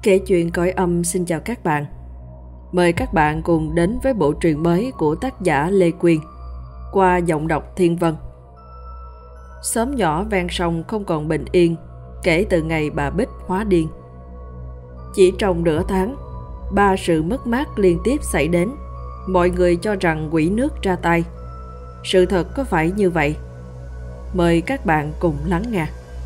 Kể chuyện cõi âm xin chào các bạn. Mời các bạn cùng đến với bộ truyện mới của tác giả Lê Quyên qua giọng đọc Thiên Vân. Xóm nhỏ ven sông không còn bình yên kể từ ngày bà Bích hóa điên. Chỉ trong nửa tháng, 3 sự mất mát liên tiếp xảy đến. Mọi người cho rằng quỷ nước ra tay. Sự thật có phải như vậy? Mời các bạn cùng lắng nghe.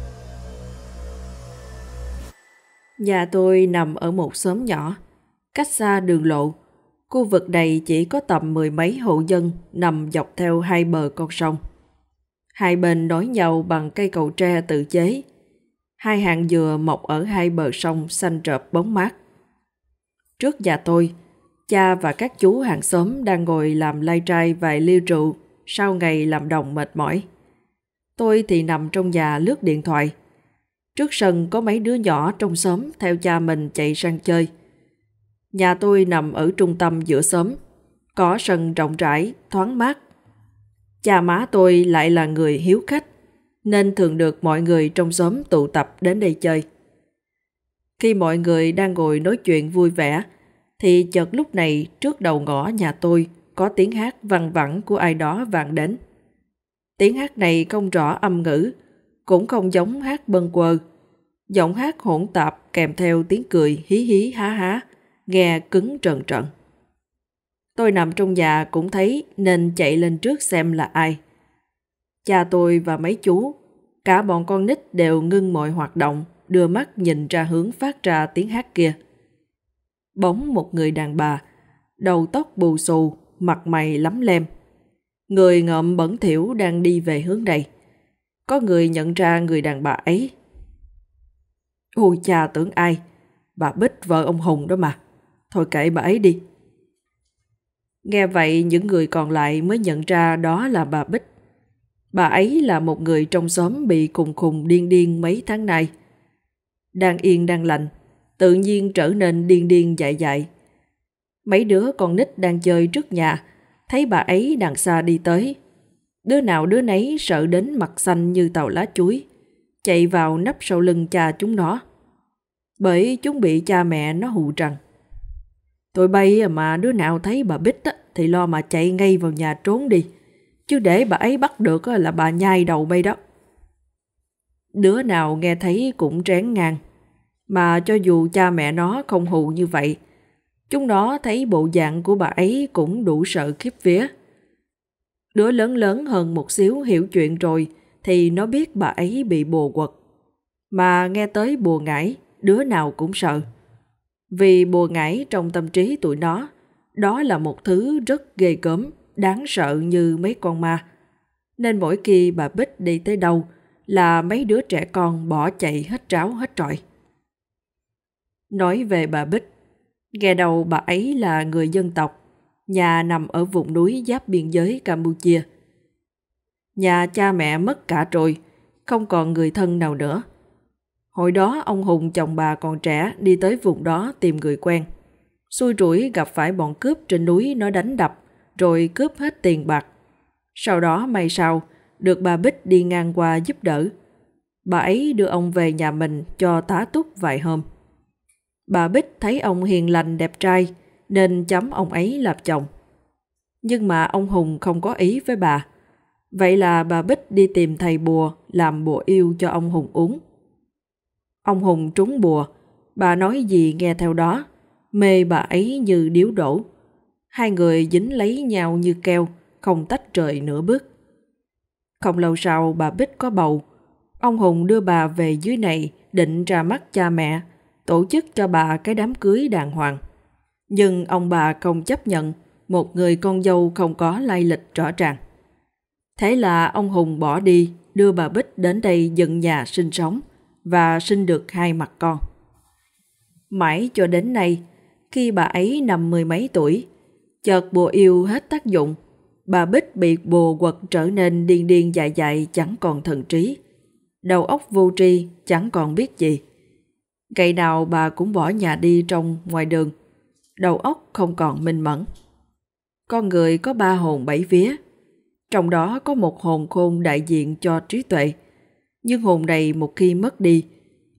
Nhà tôi nằm ở một xóm nhỏ, cách xa đường lộ. Khu vực này chỉ có tầm 10 mấy hộ dân nằm dọc theo hai bờ con sông. Hai bên nối nhau bằng cây cầu tre tự chế. Hai hàng dừa mọc ở hai bờ sông xanh rợp bóng mát. Trước nhà tôi, cha và các chú hàng xóm đang ngồi làm lai trai vài ly rượu sau ngày làm đồng mệt mỏi. Tôi thì nằm trong nhà lướt điện thoại. Trước sân có mấy đứa nhỏ trong xóm theo cha mình chạy sang chơi. Nhà tôi nằm ở trung tâm giữa xóm, có sân rộng rãi, thoáng mát. Cha má tôi lại là người hiếu khách, nên thường được mọi người trong xóm tụ tập đến đây chơi. Khi mọi người đang ngồi nói chuyện vui vẻ, thì chợt lúc này trước đầu ngõ nhà tôi có tiếng hát văng vẳng của ai đó vang đến. Tiếng hát này không rõ âm ngữ, cũng không giống hát bâng quơ. Giọng hát hỗn tạp kèm theo tiếng cười hí hí há há, nghe cứng trần trần. Tôi nằm trong nhà cũng thấy nên chạy lên trước xem là ai. Cha tôi và mấy chú, cả bọn con nít đều ngưng mọi hoạt động, đưa mắt nhìn ra hướng phát ra tiếng hát kia. Bóng một người đàn bà, đầu tóc bù xù, mặt mày lắm lem. Người ngợm bẩn thỉu đang đi về hướng này. Có người nhận ra người đàn bà ấy. Ôi cha, tưởng ai? Bà Bích vợ ông Hùng đó mà. Thôi kệ bà ấy đi. Nghe vậy những người còn lại mới nhận ra đó là bà Bích. Bà ấy là một người trong xóm bị khùng khùng điên điên mấy tháng nay. Đang yên đang lành, tự nhiên trở nên điên điên dại dại. Mấy đứa con nít đang chơi trước nhà, thấy bà ấy đằng xa đi tới. Đứa nào đứa nấy sợ đến mặt xanh như tàu lá chuối, chạy vào nấp sau lưng cha chúng nó. Bởi chúng bị cha mẹ nó hù rằng. Tụi bay mà đứa nào thấy bà Bích thì lo mà chạy ngay vào nhà trốn đi, chứ để bà ấy bắt được là bà nhai đầu bay đó. Đứa nào nghe thấy cũng trén ngang. Mà cho dù cha mẹ nó không hù như vậy, chúng nó thấy bộ dạng của bà ấy cũng đủ sợ khiếp vía. Đứa lớn lớn hơn một xíu hiểu chuyện rồi thì nó biết bà ấy bị bùa quật. Mà nghe tới bùa ngải, đứa nào cũng sợ. Vì bùa ngải trong tâm trí tụi nó, đó là một thứ rất ghê gớm, đáng sợ như mấy con ma. Nên mỗi khi bà Bích đi tới đâu là mấy đứa trẻ con bỏ chạy hết tráo hết trọi. Nói về bà Bích, nghe đầu bà ấy là người dân tộc, nhà nằm ở vùng núi giáp biên giới Campuchia. Nhà cha mẹ mất cả rồi, không còn người thân nào nữa. Hồi đó ông Hùng chồng bà còn trẻ đi tới vùng đó tìm người quen. Xui rủi gặp phải bọn cướp trên núi nó đánh đập, rồi cướp hết tiền bạc. Sau đó may sao, được bà Bích đi ngang qua giúp đỡ. Bà ấy đưa ông về nhà mình cho tá túc vài hôm. Bà Bích thấy ông hiền lành đẹp trai nên chấm ông ấy làm chồng. Nhưng mà ông Hùng không có ý với bà. Vậy là bà Bích đi tìm thầy bùa làm bùa yêu cho ông Hùng uống. Ông Hùng trúng bùa, bà nói gì nghe theo đó, mê bà ấy như điếu đổ. Hai người dính lấy nhau như keo, không tách rời nửa bước. Không lâu sau bà Bích có bầu. Ông Hùng đưa bà về dưới này định ra mắt cha mẹ, tổ chức cho bà cái đám cưới đàng hoàng. Nhưng ông bà không chấp nhận một người con dâu không có lai lịch rõ ràng. Thế là ông Hùng bỏ đi, đưa bà Bích đến đây dựng nhà sinh sống và sinh được 2 mặt con. Mãi cho đến nay, khi bà ấy năm 10 mấy tuổi, chợt bùa yêu hết tác dụng, bà Bích bị bùa quật trở nên điên điên dại dại, chẳng còn thần trí. Đầu óc vô tri, chẳng còn biết gì. Ngày nào bà cũng bỏ nhà đi trong ngoài đường, đầu óc không còn minh mẫn. Con người có 3 hồn 7 vía, trong đó có một hồn khôn đại diện cho trí tuệ. Nhưng hồn này một khi mất đi,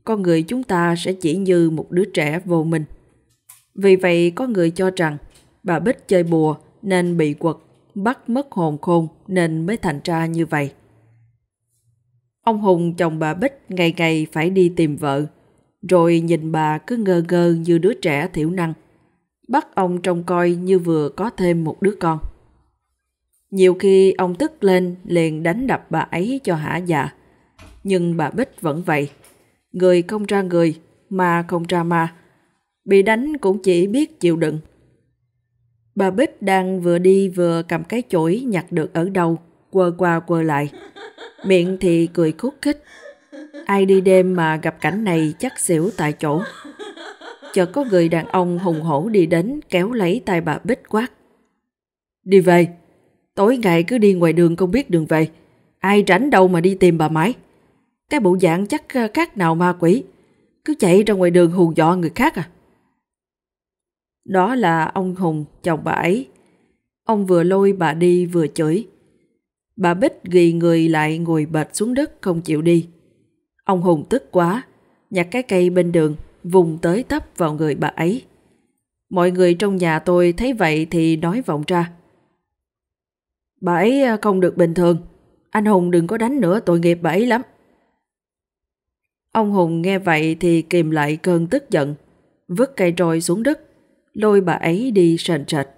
con người chúng ta sẽ chỉ như một đứa trẻ vô minh. Vì vậy có người cho rằng bà Bích chơi bùa nên bị quật, bắt mất hồn khôn nên mới thành ra như vậy. Ông Hùng chồng bà Bích ngày ngày phải đi tìm vợ, rồi nhìn bà cứ ngơ ngơ như đứa trẻ thiểu năng, bắt ông trông coi như vừa có thêm một đứa con. Nhiều khi ông tức lên liền đánh đập bà ấy cho hả dạ, nhưng bà Bích vẫn vậy, người không ra người, ma không ra ma, bị đánh cũng chỉ biết chịu đựng. Bà Bích đang vừa đi vừa cầm cái chổi nhặt được ở đâu, quơ qua quơ lại, miệng thì cười khúc khích. Ai đi đêm mà gặp cảnh này chắc xỉu tại chỗ. Chợt có người đàn ông hùng hổ đi đến kéo lấy tay bà Bích quát: "Đi về, tối ngày cứ đi ngoài đường không biết đường về, ai rảnh đâu mà đi tìm bà mãi. Cái bộ dạng chắc khác nào ma quỷ, cứ chạy ra ngoài đường hù dọa người khác à." Đó là ông Hùng, chồng bà ấy. Ông vừa lôi bà đi vừa chửi. Bà Bích ghì người lại ngồi bệt xuống đất không chịu đi. Ông Hùng tức quá, nhặt cái cây bên đường, vùng tới tấp vào người bà ấy. Mọi người trong nhà tôi thấy vậy thì nói vọng ra: "Bà ấy không được bình thường, anh Hùng đừng có đánh nữa, tội nghiệp bà ấy lắm." Ông Hùng nghe vậy thì kìm lại cơn tức giận, vứt cây trồi xuống đất, lôi bà ấy đi sền sệt.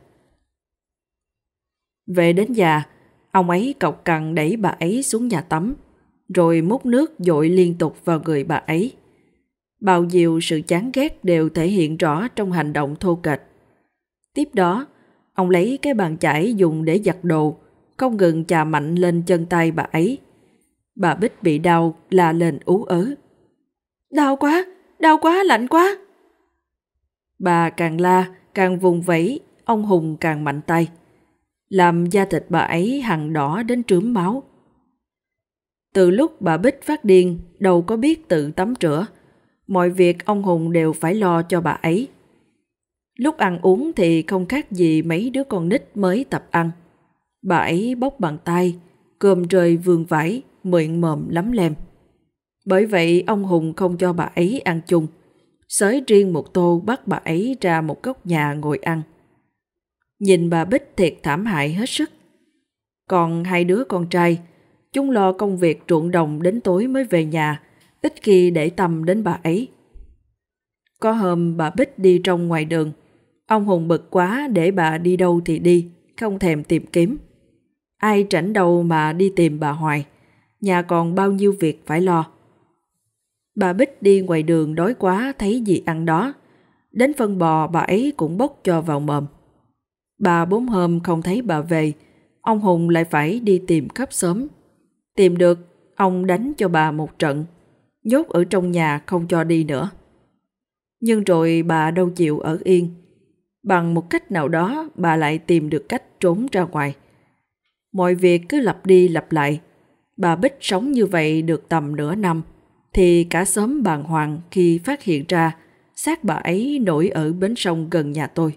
Về đến nhà, ông ấy cộc cằn đẩy bà ấy xuống nhà tắm, rồi múc nước dội liên tục vào người bà ấy. Bao nhiêu sự chán ghét đều thể hiện rõ trong hành động thô kệch. Tiếp đó, ông lấy cái bàn chải dùng để giặt đồ, không ngừng chà mạnh lên chân tay bà ấy. Bà Bích bị đau la lên ú ớ: đau quá, lạnh quá." Bà càng la, càng vùng vẫy, ông Hùng càng mạnh tay, làm da thịt bà ấy hằn đỏ đến trướm máu. Từ lúc bà Bích phát điên, đâu có biết tự tắm rửa, mọi việc ông Hùng đều phải lo cho bà ấy. Lúc ăn uống thì không khác gì mấy đứa con nít mới tập ăn. Bà ấy bóc bằng tay, cơm rơi vương vãi, miệng mồm lắm lem. Bởi vậy ông Hùng không cho bà ấy ăn chung, xới riêng một tô bắt bà ấy ra một góc nhà ngồi ăn. Nhìn bà Bích thiệt thảm hại hết sức. Còn hai đứa con trai, chúng lo công việc ruộng đồng đến tối mới về nhà, ít khi để tâm đến bà ấy. Có hôm bà Bích đi trong ngoài đường, ông Hùng bực quá để bà đi đâu thì đi, không thèm tìm kiếm. Ai rảnh đâu mà đi tìm bà hoài, nhà còn bao nhiêu việc phải lo. Bà Bích đi ngoài đường đói quá thấy gì ăn đó, đến phân bò bà ấy cũng bốc cho vào mồm. 3-4 hôm không thấy bà về, ông Hùng lại phải đi tìm khắp xóm. Tìm được, ông đánh cho bà một trận, nhốt ở trong nhà không cho đi nữa. Nhưng rồi bà đâu chịu ở yên. Bằng một cách nào đó bà lại tìm được cách trốn ra ngoài. Mọi việc cứ lặp đi lặp lại. Bà Bích sống như vậy được tầm nửa năm, thì cả xóm bàng hoàng khi phát hiện ra xác bà ấy nổi ở bến sông gần nhà tôi.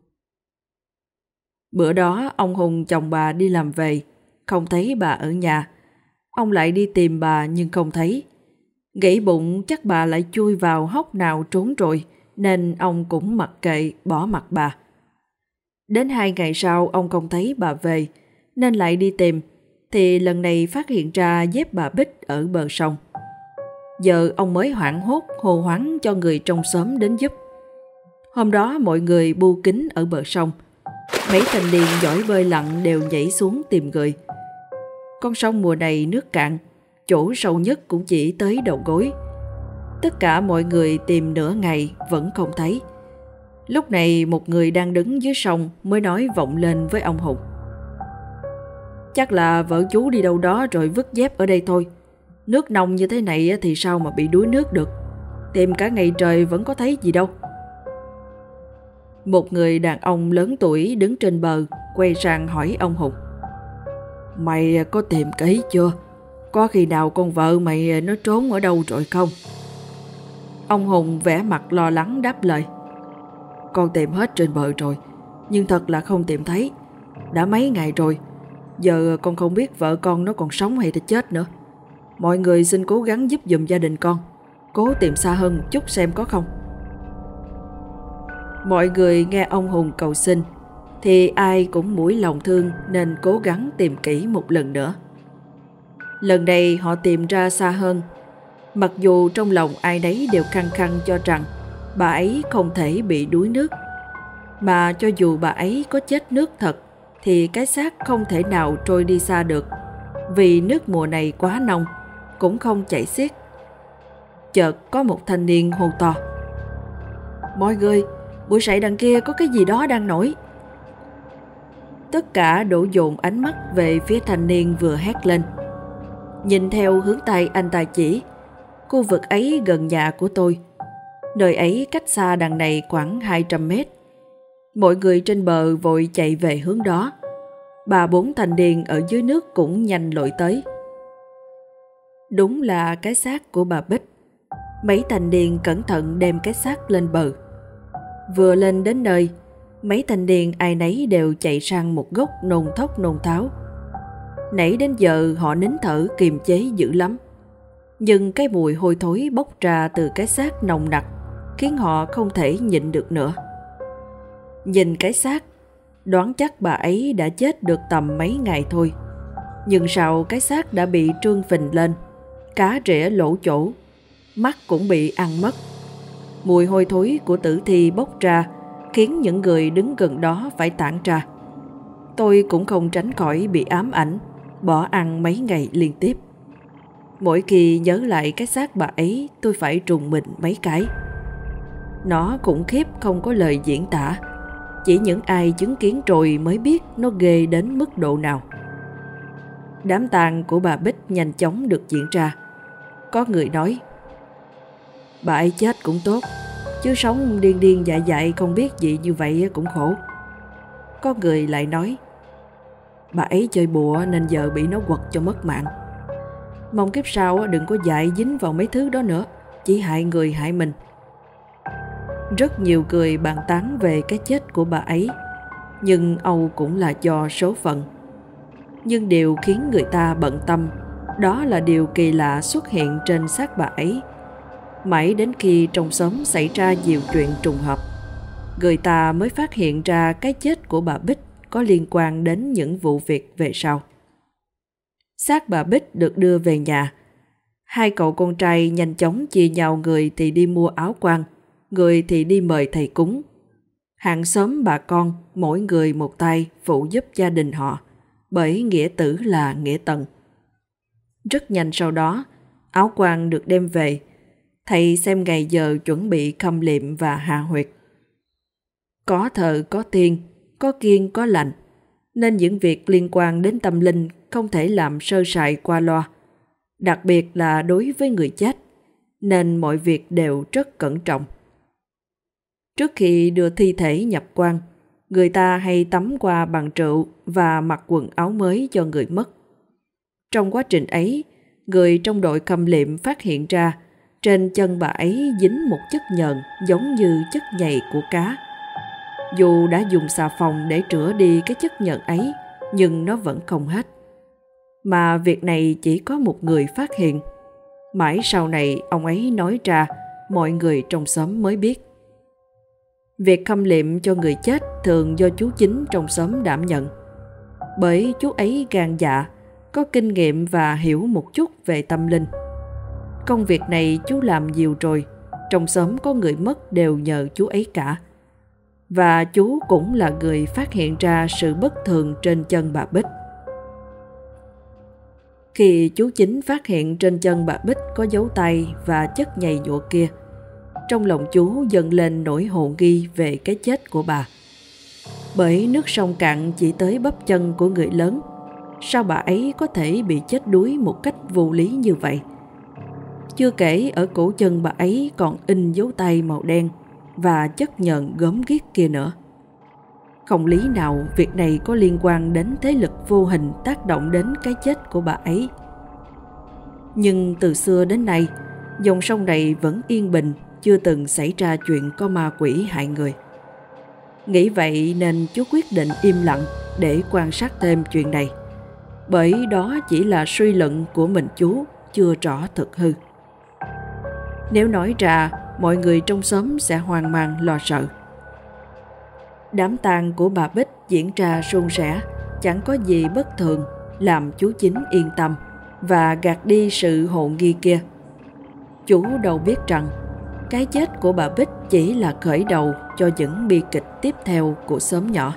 Bữa đó ông Hùng chồng bà đi làm về, không thấy bà ở nhà. Ông lại đi tìm bà nhưng không thấy. Nghĩ bụng chắc bà lại chui vào hốc nào trốn rồi, nên ông cũng mặc kệ bỏ mặc bà. Đến 2 ngày sau ông không thấy bà về, nên lại đi tìm, thì lần này phát hiện ra dép bà Bích ở bờ sông. Giờ ông mới hoảng hốt hô hoáng cho người trong xóm đến giúp. Hôm đó mọi người bu kín ở bờ sông. Mấy thanh niên giỏi bơi lặn đều nhảy xuống tìm người. Con sông mùa này nước cạn, chỗ sâu nhất cũng chỉ tới đầu gối. Tất cả mọi người tìm nửa ngày vẫn không thấy. Lúc này một người đang đứng dưới sông mới nói vọng lên với ông Hùng: "Chắc là vợ chú đi đâu đó rồi vứt dép ở đây thôi. Nước nông như thế này thì sao mà bị đuối nước được. Tìm cả ngày trời vẫn có thấy gì đâu." Một người đàn ông lớn tuổi đứng trên bờ quay sang hỏi ông Hùng: "Mày có tìm kỹ chưa? Có khi nào con vợ mày nó trốn ở đâu rồi không?" Ông Hùng vẻ mặt lo lắng đáp lời: "Con tìm hết trên bờ rồi, nhưng thật là không tìm thấy. Đã mấy ngày rồi, giờ con không biết vợ con nó còn sống hay đã chết nữa. Mọi người xin cố gắng giúp giùm gia đình con cố tìm xa hơn một chút xem có không. Mọi người nghe ông Hùng cầu xin thì ai cũng mũi lòng thương nên cố gắng tìm kỹ một lần nữa. Lần này họ tìm ra xa hơn, mặc dù trong lòng ai nấy đều khăng khăng cho rằng bà ấy không thể bị đuối nước. Mà cho dù bà ấy có chết nước thật thì cái xác không thể nào trôi đi xa được, vì nước mùa này quá nông, cũng không chảy xiết. Chợt có một thanh niên hô to: "Mọi người, bụi sậy đằng kia có cái gì đó đang nổi." Tất cả đổ dồn ánh mắt về phía thanh niên vừa hét lên. Nhìn theo hướng tay anh ta chỉ, khu vực ấy gần nhà của tôi. Nơi ấy cách xa đằng này khoảng 200 mét. Mọi người trên bờ vội chạy về hướng đó. 3-4 thanh niên ở dưới nước cũng nhanh lội tới. Đúng là cái xác của bà Bích. Mấy thanh niên cẩn thận đem cái xác lên bờ. Vừa lên đến nơi, mấy thanh niên ai nấy đều chạy sang một góc nôn thốc nôn tháo. Nãy đến giờ họ nín thở kiềm chế dữ lắm, nhưng cái mùi hôi thối bốc ra từ cái xác nồng nặc khiến họ không thể nhịn được nữa. Nhìn cái xác, đoán chắc bà ấy đã chết được tầm mấy ngày thôi. Nhưng sao cái xác đã bị trương phình lên, cá rỉa lỗ chỗ, mắt cũng bị ăn mất. Mùi hôi thối của tử thi bốc ra khiến những người đứng gần đó phải tản ra. Tôi cũng không tránh khỏi bị ám ảnh, bỏ ăn mấy ngày liên tiếp. Mỗi khi nhớ lại cái xác bà ấy, tôi phải trùng mình mấy cái. Nó khủng khiếp không có lời diễn tả. Chỉ những ai chứng kiến rồi mới biết nó ghê đến mức độ nào. Đám tang của bà Bích nhanh chóng được diễn ra. Có người nói: "Bà ấy chết cũng tốt, chứ sống điên điên dại dại không biết gì như vậy cũng khổ." Có người lại nói: "Bà ấy chơi bùa nên giờ bị nó quật cho mất mạng. Mong kiếp sau đừng có dại dính vào mấy thứ đó nữa, chỉ hại người hại mình." Rất nhiều người bàn tán về cái chết của bà ấy, nhưng âu cũng là do số phận. Nhưng điều khiến người ta bận tâm đó là điều kỳ lạ xuất hiện trên xác bà ấy. Mãi đến khi trong xóm xảy ra nhiều chuyện trùng hợp, người ta mới phát hiện ra cái chết của bà Bích có liên quan đến những vụ việc về sau. Xác bà Bích được đưa về nhà. Hai cậu con trai nhanh chóng chia nhau, người thì đi mua áo quan, người thì đi mời thầy cúng. Hàng xóm bà con mỗi người một tay phụ giúp gia đình họ, bởi nghĩa tử là nghĩa tận. Rất nhanh sau đó, áo quan được đem về. Thầy xem ngày giờ chuẩn bị khâm liệm và hạ huyệt. Có thờ có tiên, có kiêng có lành, nên những việc liên quan đến tâm linh không thể làm sơ sài qua loa. Đặc biệt là đối với người chết, nên mọi việc đều rất cẩn trọng. Trước khi đưa thi thể nhập quan, người ta hay tắm qua bằng rượu và mặc quần áo mới cho người mất. Trong quá trình ấy, người trong đội khâm liệm phát hiện ra trên chân bà ấy dính một chất nhờn giống như chất nhầy của cá. Dù đã dùng xà phòng để rửa đi cái chất nhờn ấy, nhưng nó vẫn không hết. Mà việc này chỉ có một người phát hiện. Mãi sau này ông ấy nói ra, mọi người trong xóm mới biết. Việc khâm liệm cho người chết thường do chú Chính trong xóm đảm nhận. Bởi chú ấy gan dạ, có kinh nghiệm và hiểu một chút về tâm linh. Công việc này chú làm nhiều rồi, trong xóm có người mất đều nhờ chú ấy cả. Và chú cũng là người phát hiện ra sự bất thường trên chân bà Bích. Khi chú Chính phát hiện trên chân bà Bích có dấu tay và chất nhầy nhụa kia, trong lòng chú dâng lên nỗi hồ nghi về cái chết của bà. Bởi nước sông cạn chỉ tới bắp chân của người lớn, sao bà ấy có thể bị chết đuối một cách vô lý như vậy? Chưa kể ở cổ chân bà ấy còn in dấu tay màu đen và chất nhờn gớm ghiếc kia nữa. Không lý nào việc này có liên quan đến thế lực vô hình tác động đến cái chết của bà ấy. Nhưng từ xưa đến nay, dòng sông này vẫn yên bình, chưa từng xảy ra chuyện có ma quỷ hại người. Nghĩ vậy nên chú quyết định im lặng để quan sát thêm chuyện này. Bởi đó chỉ là suy luận của mình chú, chưa rõ thực hư. Nếu nói ra, mọi người trong xóm sẽ hoang mang lo sợ. Đám tang của bà Bích diễn ra suôn sẻ, chẳng có gì bất thường, làm chú Chính yên tâm và gạt đi sự hồ nghi kia. Chú đâu biết rằng cái chết của bà Bích chỉ là khởi đầu cho những bi kịch tiếp theo của xóm nhỏ.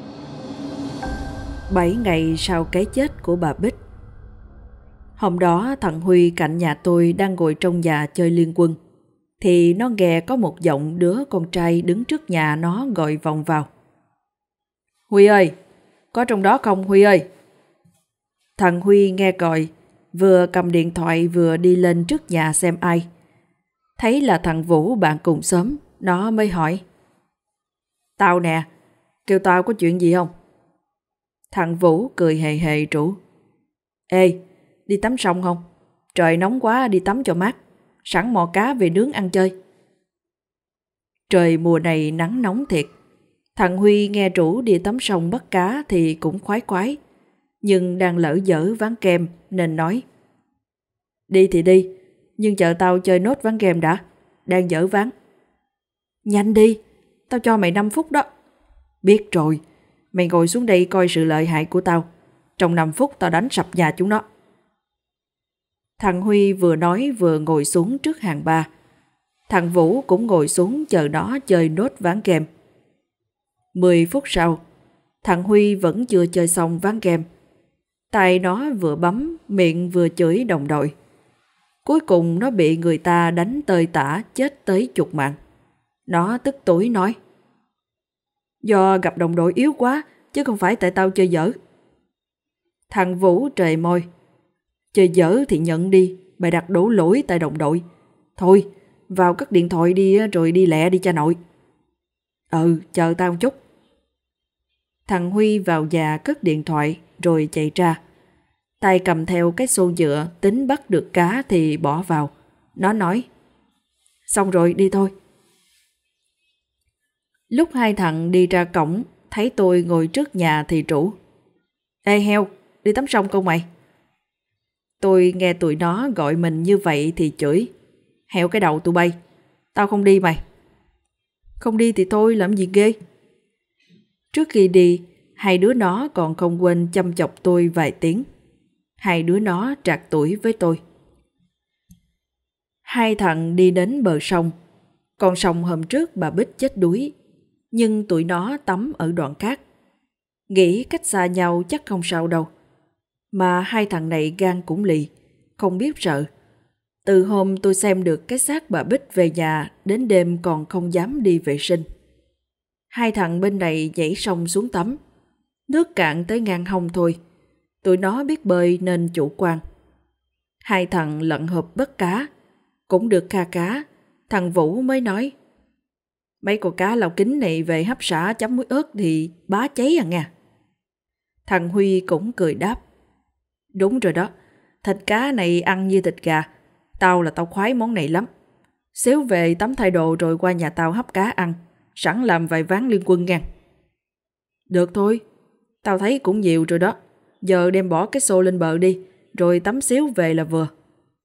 7 ngày sau cái chết của bà Bích. Hôm đó thằng Huy cạnh nhà tôi đang ngồi trong nhà chơi Liên Quân, thì nó nghe có một giọng đứa con trai đứng trước nhà nó gọi vọng vào. Huy ơi, có trong đó không Huy ơi? Thằng Huy nghe gọi, vừa cầm điện thoại vừa đi lên trước nhà xem ai. Thấy là thằng Vũ bạn cùng xóm, nó mới hỏi. Tao nè, kêu tao có chuyện gì không? Thằng Vũ cười hề hề rủ. Ê, đi tắm sông không? Trời nóng quá đi tắm cho mát, sẵn mò cá về nướng ăn chơi. Trời mùa này nắng nóng thiệt. Thằng Huy nghe rủ đi tắm sông bắt cá thì cũng khoái khoái, nhưng đang lỡ dở ván kem nên nói. Đi thì đi, nhưng chờ tao chơi nốt ván kem đã, đang dở ván. Nhanh đi, tao cho mày 5 phút đó. Biết rồi, mày ngồi xuống đây coi sự lợi hại của tao. Trong 5 phút tao đánh sập nhà chúng nó. Thằng Huy vừa nói vừa ngồi xuống trước hàng ba. Thằng Vũ cũng ngồi xuống chờ nó chơi nốt ván kem. 10 phút sau, thằng Huy vẫn chưa chơi xong ván kem. Tay nó vừa bấm, miệng vừa chửi đồng đội. Cuối cùng nó bị người ta đánh tơi tả chết tới chục mạng. Nó tức tối nói. Do gặp đồng đội yếu quá, chứ không phải tại tao chơi dở. Thằng Vũ trề môi. Chơi dở thì nhận đi, mày đặt đổ lỗi tại đồng đội. Thôi, vào cất điện thoại đi rồi đi lẹ đi cha nội. Chờ tao một chút. Thằng Huy vào nhà cất điện thoại rồi chạy ra. Tay cầm theo cái xô nhựa tính bắt được cá thì bỏ vào. Nó nói. Xong rồi đi thôi. Lúc hai thằng đi ra cổng, thấy tôi ngồi trước nhà thì rủ. Ê heo, đi tắm sông không mày? Tôi nghe tụi nó gọi mình như vậy thì chửi. Heo cái đầu tụi bay, tao không đi mày. Không đi thì thôi, làm gì ghê. Trước khi đi, hai đứa nó còn không quên chăm chọc tôi vài tiếng. Hai đứa nó trạc tuổi với tôi. Hai thằng đi đến bờ sông. Con sông hôm trước bà Bích chết đuối, nhưng tụi nó tắm ở đoạn khác. Nghĩ cách xa nhau chắc không sao đâu. Mà hai thằng này gan cũng lì, không biết sợ. Từ hôm tôi xem được cái xác bà Bích về nhà, đến đêm còn không dám đi vệ sinh. Hai thằng bên này nhảy sông xuống tắm. Nước cạn tới ngang hông thôi. Tụi nó biết bơi nên chủ quan. Hai thằng lận hộp bắt cá. Cũng được kha cá. Thằng Vũ mới nói. Mấy con cá lau kính này về hấp xả chấm muối ớt thì bá cháy à nha. Thằng Huy cũng cười đáp. Đúng rồi đó. Thịt cá này ăn như thịt gà. Tao là tao khoái món này lắm. Xíu về tắm thay đồ rồi qua nhà tao hấp cá ăn. Sẵn làm vài ván Liên Quân nha. Được thôi. Tao thấy cũng nhiều rồi đó. Giờ đem bỏ cái xô lên bờ đi. Rồi tắm xíu về là vừa.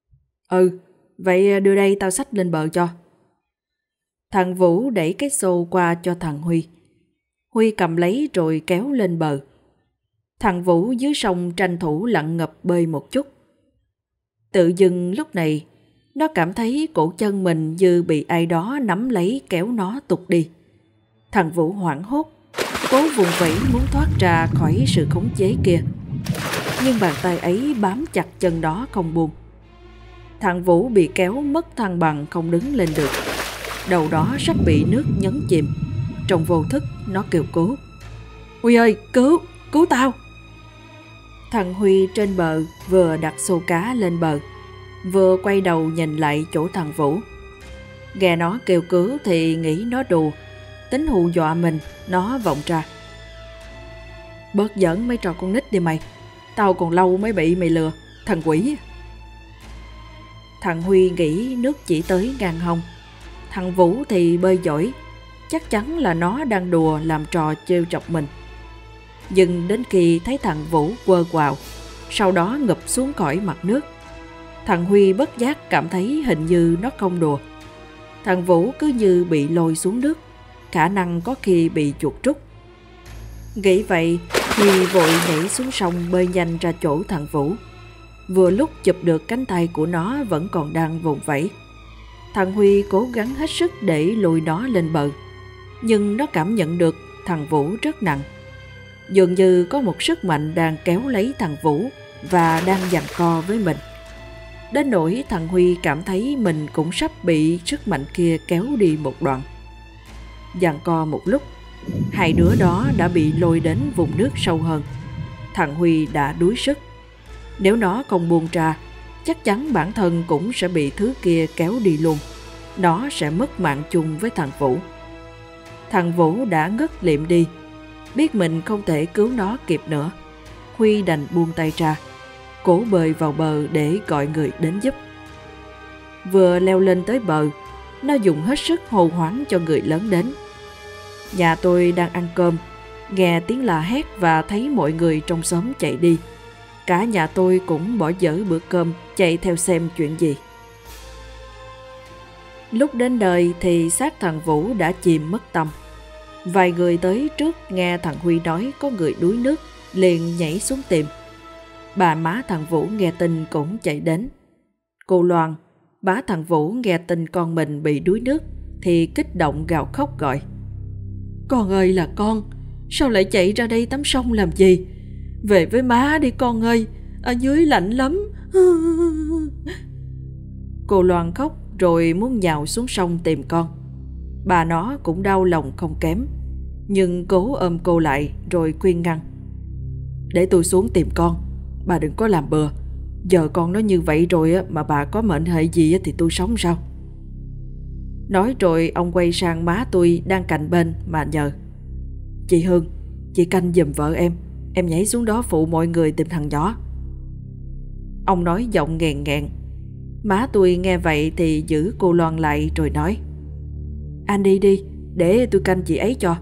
Vậy đưa đây tao xách lên bờ cho. Thằng Vũ đẩy cái xô qua cho thằng Huy. Huy cầm lấy rồi kéo lên bờ. Thằng Vũ dưới sông tranh thủ lặn ngập bơi một chút. Tự dưng lúc này, nó cảm thấy cổ chân mình như bị ai đó nắm lấy kéo nó tụt đi. Thằng Vũ hoảng hốt, cố vùng vẫy muốn thoát ra khỏi sự khống chế kia. Nhưng bàn tay ấy bám chặt chân đó không buông. Thằng Vũ bị kéo mất thăng bằng không đứng lên được. Đầu đó sắp bị nước nhấn chìm. Trong vô thức nó kêu cứu. Huy ơi, cứu tao. Thằng Huy trên bờ vừa đặt xô cá lên bờ, vừa quay đầu nhìn lại chỗ thằng Vũ. Nghe nó kêu cứu thì nghĩ nó đùa, tính hù dọa mình, nó vọng ra. Bớt giỡn mấy trò con nít đi mày, tao còn lâu mới bị mày lừa, thằng quỷ. Thằng Huy nghĩ nước chỉ tới ngang hông. Thằng Vũ thì bơi giỏi, chắc chắn là nó đang đùa làm trò trêu chọc mình. Nhưng đến khi thấy thằng Vũ quơ quào, sau đó ngụp xuống khỏi mặt nước, Thằng Huy bất giác cảm thấy hình như nó không đùa. Thằng Vũ cứ như bị lôi xuống nước, khả năng có khi bị chuột rút. Nghĩ vậy, Huy vội nhảy xuống sông bơi nhanh ra chỗ thằng Vũ. Vừa lúc chụp được cánh tay của nó vẫn còn đang vùng vẫy. Thằng Huy cố gắng hết sức để lùi nó lên bờ, nhưng nó cảm nhận được thằng Vũ rất nặng. Dường như có một sức mạnh đang kéo lấy thằng Vũ và đang giằng co với mình. Đến nỗi thằng Huy cảm thấy mình cũng sắp bị sức mạnh kia kéo đi một đoạn. Giằng co một lúc, hai đứa đó đã bị lôi đến vùng nước sâu hơn. Thằng Huy đã đuối sức. Nếu nó không buông ra, chắc chắn bản thân cũng sẽ bị thứ kia kéo đi luôn. Nó sẽ mất mạng chung với thằng Vũ. Thằng Vũ đã ngất lịm đi. Biết mình không thể cứu nó kịp nữa, Huy đành buông tay ra, cố bơi vào bờ để gọi người đến giúp. Vừa leo lên tới bờ, nó dùng hết sức hô hoán cho người lớn đến. Nhà tôi đang ăn cơm, nghe tiếng la hét và thấy mọi người trong xóm chạy đi. Cả nhà tôi cũng bỏ dở bữa cơm chạy theo xem chuyện gì. Lúc đến nơi thì xác thằng Vũ đã chìm mất tâm. Vài người tới trước nghe thằng Huy nói có người đuối nước, liền nhảy xuống tìm. Bà má thằng Vũ nghe tin cũng chạy đến. Cô Loan, má thằng Vũ nghe tin con mình bị đuối nước thì kích động gào khóc gọi: "Con ơi là con, sao lại chạy ra đây tắm sông làm gì? Về với má đi con ơi, ở dưới lạnh lắm." Cô Loan khóc rồi muốn nhào xuống sông tìm con. Bà nó cũng đau lòng không kém, nhưng cố ôm cô lại rồi khuyên ngăn: "Để tôi xuống tìm con, bà đừng có làm bừa. Giờ con nó như vậy rồi mà bà có mệnh hệ gì thì tôi sống sao?" Nói rồi ông quay sang má tôi đang cạnh bên mà nhờ: "Chị Hương, chị canh giùm vợ em nhảy xuống đó phụ mọi người tìm thằng nhỏ." Ông nói giọng nghẹn ngẹn. Má tôi nghe vậy thì giữ cô Loan lại rồi nói: "Anh đi đi, để tôi canh chị ấy cho."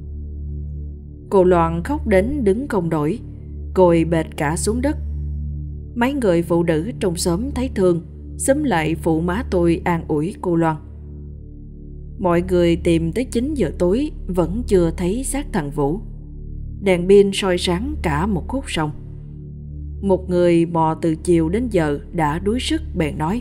Cô Loan khóc đến đứng không nổi, ngồi bệt cả xuống đất. Mấy người phụ nữ trong xóm thấy thương, xúm lại phụ má tôi an ủi cô Loan. Mọi người tìm tới 9 giờ tối vẫn chưa thấy xác thằng Vũ. Đèn pin soi sáng cả một khúc sông. Một người mò từ chiều đến giờ đã đuối sức bèn nói: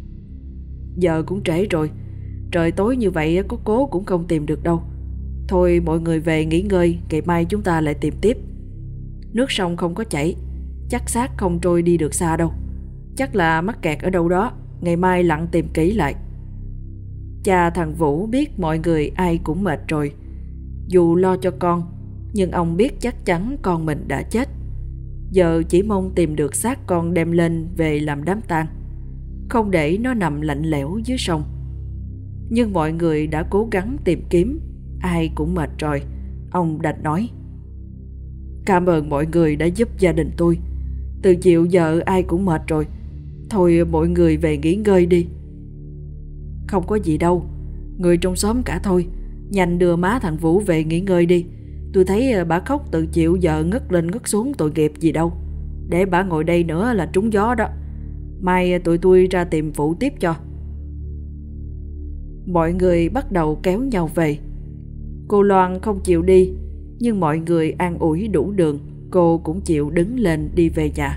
"Giờ cũng trễ rồi, trời tối như vậy có cố cũng không tìm được đâu. Thôi mọi người về nghỉ ngơi, ngày mai chúng ta lại tìm tiếp. Nước sông không có chảy, chắc xác không trôi đi được xa đâu. Chắc là mắc kẹt ở đâu đó, ngày mai lặn tìm kỹ lại." Cha thằng Vũ biết mọi người ai cũng mệt rồi. Dù lo cho con, nhưng ông biết chắc chắn con mình đã chết. Giờ chỉ mong tìm được xác con đem lên về làm đám tang, không để nó nằm lạnh lẽo dưới sông. Nhưng mọi người đã cố gắng tìm kiếm, ai cũng mệt rồi. Ông đành nói: "Cảm ơn mọi người đã giúp gia đình tôi. Từ chiều giờ ai cũng mệt rồi. Thôi mọi người về nghỉ ngơi đi." "Không có gì đâu, người trong xóm cả thôi. Nhanh đưa má thằng Vũ về nghỉ ngơi đi. Tôi thấy bà khóc từ chiều giờ ngất lên ngất xuống tội nghiệp gì đâu. Để bà ngồi đây nữa là trúng gió đó. Mai tụi tôi ra tìm Vũ tiếp cho." Mọi người bắt đầu kéo nhau về. Cô Loan không chịu đi, nhưng mọi người an ủi đủ đường, cô cũng chịu đứng lên đi về nhà.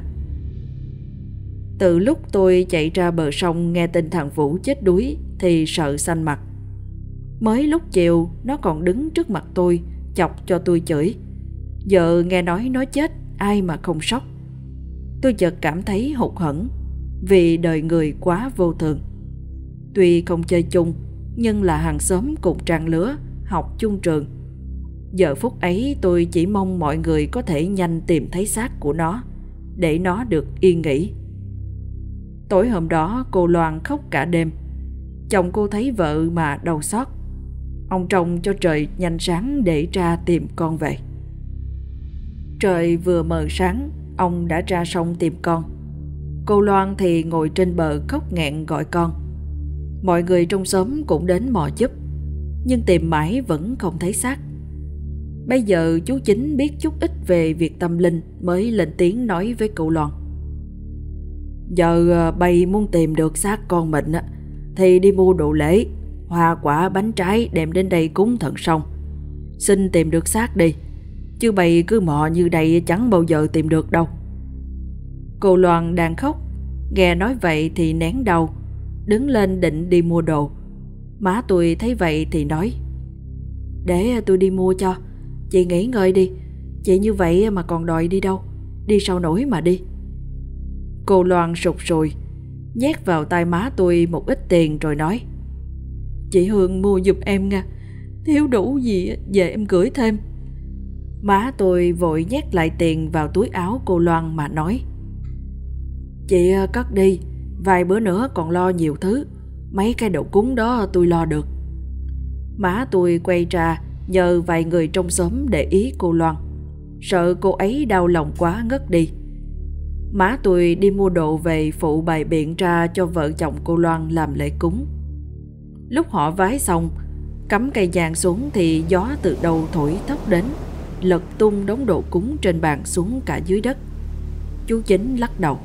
Từ lúc tôi chạy ra bờ sông nghe tin thằng Vũ chết đuối thì sợ xanh mặt. Mới lúc chiều nó còn đứng trước mặt tôi chọc cho tôi chửi. Giờ nghe nói nó chết, ai mà không sốc. Tôi chợt cảm thấy hụt hẫng vì đời người quá vô thường. Tuy không chơi chung, nhưng là hàng xóm cùng trang lứa, học chung trường. Giờ phút ấy tôi chỉ mong mọi người có thể nhanh tìm thấy xác của nó, để nó được yên nghỉ. Tối hôm đó cô Loan khóc cả đêm. Chồng cô thấy vợ mà đau xót. Ông trông cho trời nhanh sáng để ra tìm con về. Trời vừa mờ sáng, ông đã ra sông tìm con. Cô Loan thì ngồi trên bờ khóc nghẹn gọi con. Mọi người trong xóm cũng đến mò giúp, nhưng tìm mãi vẫn không thấy xác. Bây giờ chú Chính biết chút ít về việc tâm linh mới lên tiếng nói với cô Loan: Giờ bay muốn tìm được xác con mình thì đi mua đồ lễ, hoa quả bánh trái đem đến đây cúng thần xong. Xin tìm được xác đi, chứ bày cứ mò như đây chẳng bao giờ tìm được đâu. Cô Loan đang khóc, nghe nói vậy thì nén đau, đứng lên định đi mua đồ. Má tôi thấy vậy thì nói: Để tôi đi mua cho, chị nghỉ ngơi đi. Chị như vậy mà còn đòi đi đâu, đi sao nổi mà đi. Cô Loan sụt sùi, nhét vào tay má tôi một ít tiền rồi nói: Chị Hương mua giùm em nha, thiếu đủ gì về em gửi thêm. Má tôi vội nhét lại tiền vào túi áo cô Loan mà nói: Chị cất đi, vài bữa nữa còn lo nhiều thứ, mấy cái đồ cúng đó tôi lo được. Má tôi quay ra nhờ vài người trong xóm để ý cô Loan, sợ cô ấy đau lòng quá ngất đi. Má tôi đi mua đồ về phụ bày biện ra cho vợ chồng cô Loan làm lễ cúng. Lúc họ vái xong, cắm cây nhang xuống thì gió từ đâu thổi thốc đến, lật tung đống đồ cúng trên bàn xuống cả dưới đất. Chú Chính lắc đầu: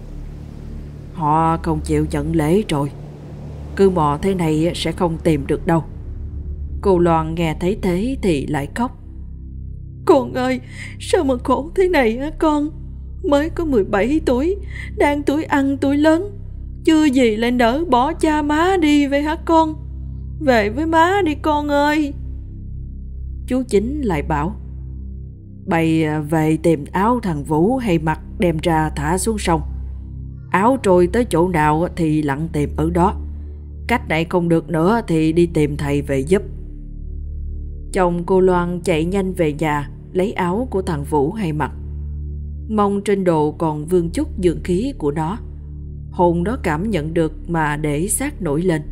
Họ không chịu nhận lễ rồi, cứ mò thế này sẽ không tìm được đâu. Cô Loan nghe thấy thế thì lại khóc: Con ơi, sao mà khổ thế này hả con? Mới có 17 tuổi, đang tuổi ăn tuổi lớn, chưa gì lại nỡ bỏ cha má đi vậy hả con? Về với má đi con ơi. Chú Chính lại bảo: Bày về tìm áo thằng Vũ hay mặc đem ra thả xuống sông. Áo trôi tới chỗ nào thì lặn tìm ở đó. Cách này không được nữa thì đi tìm thầy về giúp. Chồng cô Loan chạy nhanh về nhà lấy áo của thằng Vũ hay mặc, mong trên đồ còn vương chút dương khí của nó, hồn nó cảm nhận được mà để xác nổi lên.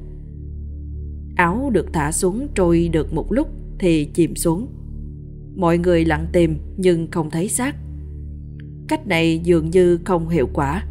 Áo được thả xuống trôi được một lúc thì chìm xuống. Mọi người lặn tìm nhưng không thấy xác. Cách này dường như không hiệu quả.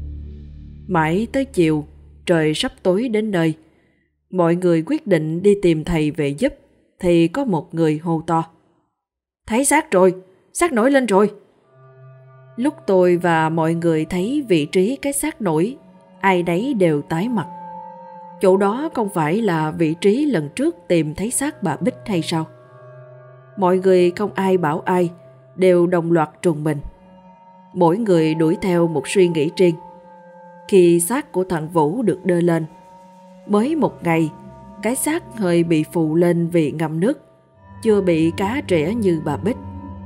Mãi tới chiều, trời sắp tối đến nơi, mọi người quyết định đi tìm thầy về giúp thì có một người hô to: Thấy xác rồi, xác nổi lên rồi. Lúc tôi và mọi người thấy vị trí cái xác nổi, ai nấy đều tái mặt. Chỗ đó không phải là vị trí lần trước tìm thấy xác bà Bích hay sao? Mọi người không ai bảo ai, đều đồng loạt trùng mình. Mỗi người đuổi theo một suy nghĩ riêng. Khi xác của thằng Vũ được đưa lên, mới một ngày, cái xác hơi bị phù lên vì ngâm nước, chưa bị cá trĩa như bà Bích.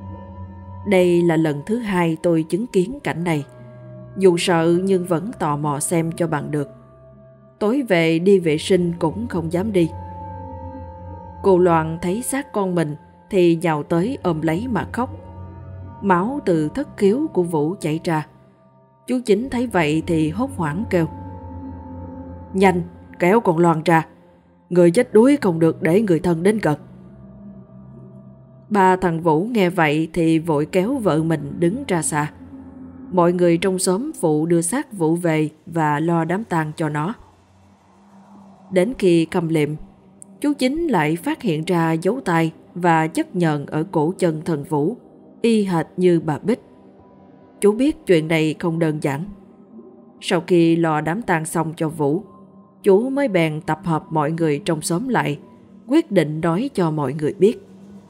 Đây là lần thứ hai tôi chứng kiến cảnh này. Dù sợ nhưng vẫn tò mò xem cho bằng được. Tối về đi vệ sinh cũng không dám đi. Cô Loan thấy xác con mình thì nhào tới ôm lấy mà khóc. Máu từ thất khiếu của Vũ chảy ra. Chú Chính thấy vậy thì hốt hoảng kêu: Nhanh, kéo con Loan ra, người chết đuối không được để người thân đến gần. Ba thằng Vũ nghe vậy thì vội kéo vợ mình đứng ra xa. Mọi người trong xóm phụ đưa xác Vũ về và lo đám tang cho nó. Đến khi câm lìm, chú Chính lại phát hiện ra dấu tay và chất nhờn ở cổ chân thần Vũ, y hệt như bà Bích. Chú biết chuyện này không đơn giản. Sau khi lo đám tang xong cho Vũ, chú mới bèn tập hợp mọi người trong xóm lại, quyết định nói cho mọi người biết.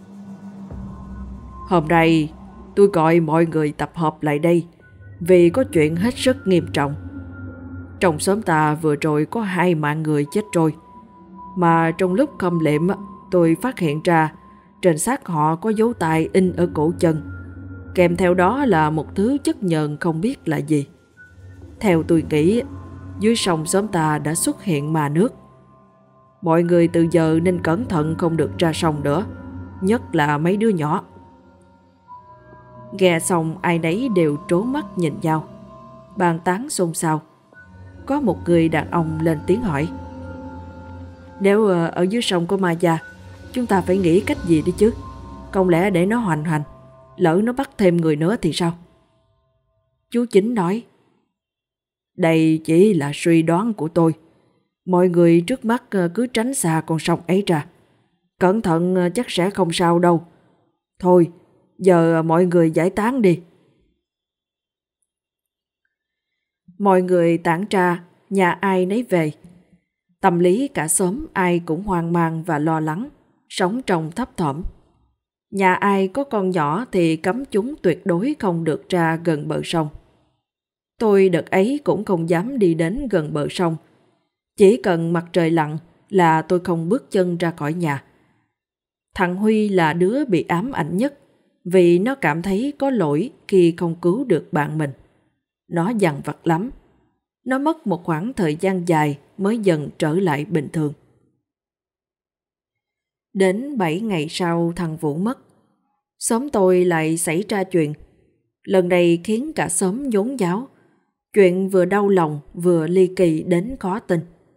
Hôm nay tôi gọi mọi người tập hợp lại đây vì có chuyện hết sức nghiêm trọng. Trong xóm ta vừa rồi có 2 mạng người chết trôi, mà trong lúc khâm liệm tôi phát hiện ra trên xác họ có dấu tay in ở cổ chân, kèm theo đó là một thứ chất nhờn không biết là gì. Theo tôi nghĩ, dưới sông xóm ta đã xuất hiện ma nước. Mọi người từ giờ nên cẩn thận không được ra sông nữa, nhất là mấy đứa nhỏ. Nghe xong ai nấy đều trố mắt nhìn nhau, bàn tán xôn xao. Có một người đàn ông lên tiếng hỏi: Nếu ở dưới sông có ma già, chúng ta phải nghĩ cách gì đi chứ? Không lẽ để nó hoành hành, lỡ nó bắt thêm người nữa thì sao? Chú Chính nói: Đây chỉ là suy đoán của tôi. Mọi người trước mắt cứ tránh xa con sông ấy ra. Cẩn thận chắc sẽ không sao đâu. Thôi, giờ mọi người giải tán đi. Mọi người tản ra, nhà ai nấy về. Tâm lý cả xóm ai cũng hoang mang và lo lắng, sống trong thấp thỏm. Nhà ai có con nhỏ thì cấm chúng tuyệt đối không được ra gần bờ sông. Tôi đợt ấy cũng không dám đi đến gần bờ sông. Chỉ cần mặt trời lặn là tôi không bước chân ra khỏi nhà. Thằng Huy là đứa bị ám ảnh nhất vì nó cảm thấy có lỗi khi không cứu được bạn mình. Nó dằn vặt lắm. Nó mất một khoảng thời gian dài mới dần trở lại bình thường. Đến 7 ngày sau thằng Vũ mất, xóm tôi lại xảy ra chuyện. Lần này khiến cả xóm nhốn nháo. Chuyện vừa đau lòng vừa ly kỳ đến khó tin.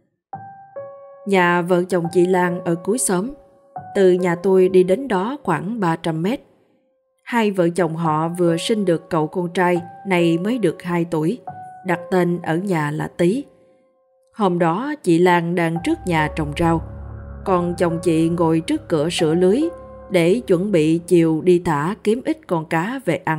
Nhà vợ chồng chị Lan ở cuối xóm. Từ nhà tôi đi đến đó khoảng 300 mét. Hai vợ chồng họ vừa sinh được cậu con trai, này mới được 2 tuổi, đặt tên ở nhà là Tý. Hôm đó chị Lan đang trước nhà trồng rau, còn chồng chị ngồi trước cửa sửa lưới để chuẩn bị chiều đi thả kiếm ít con cá về ăn.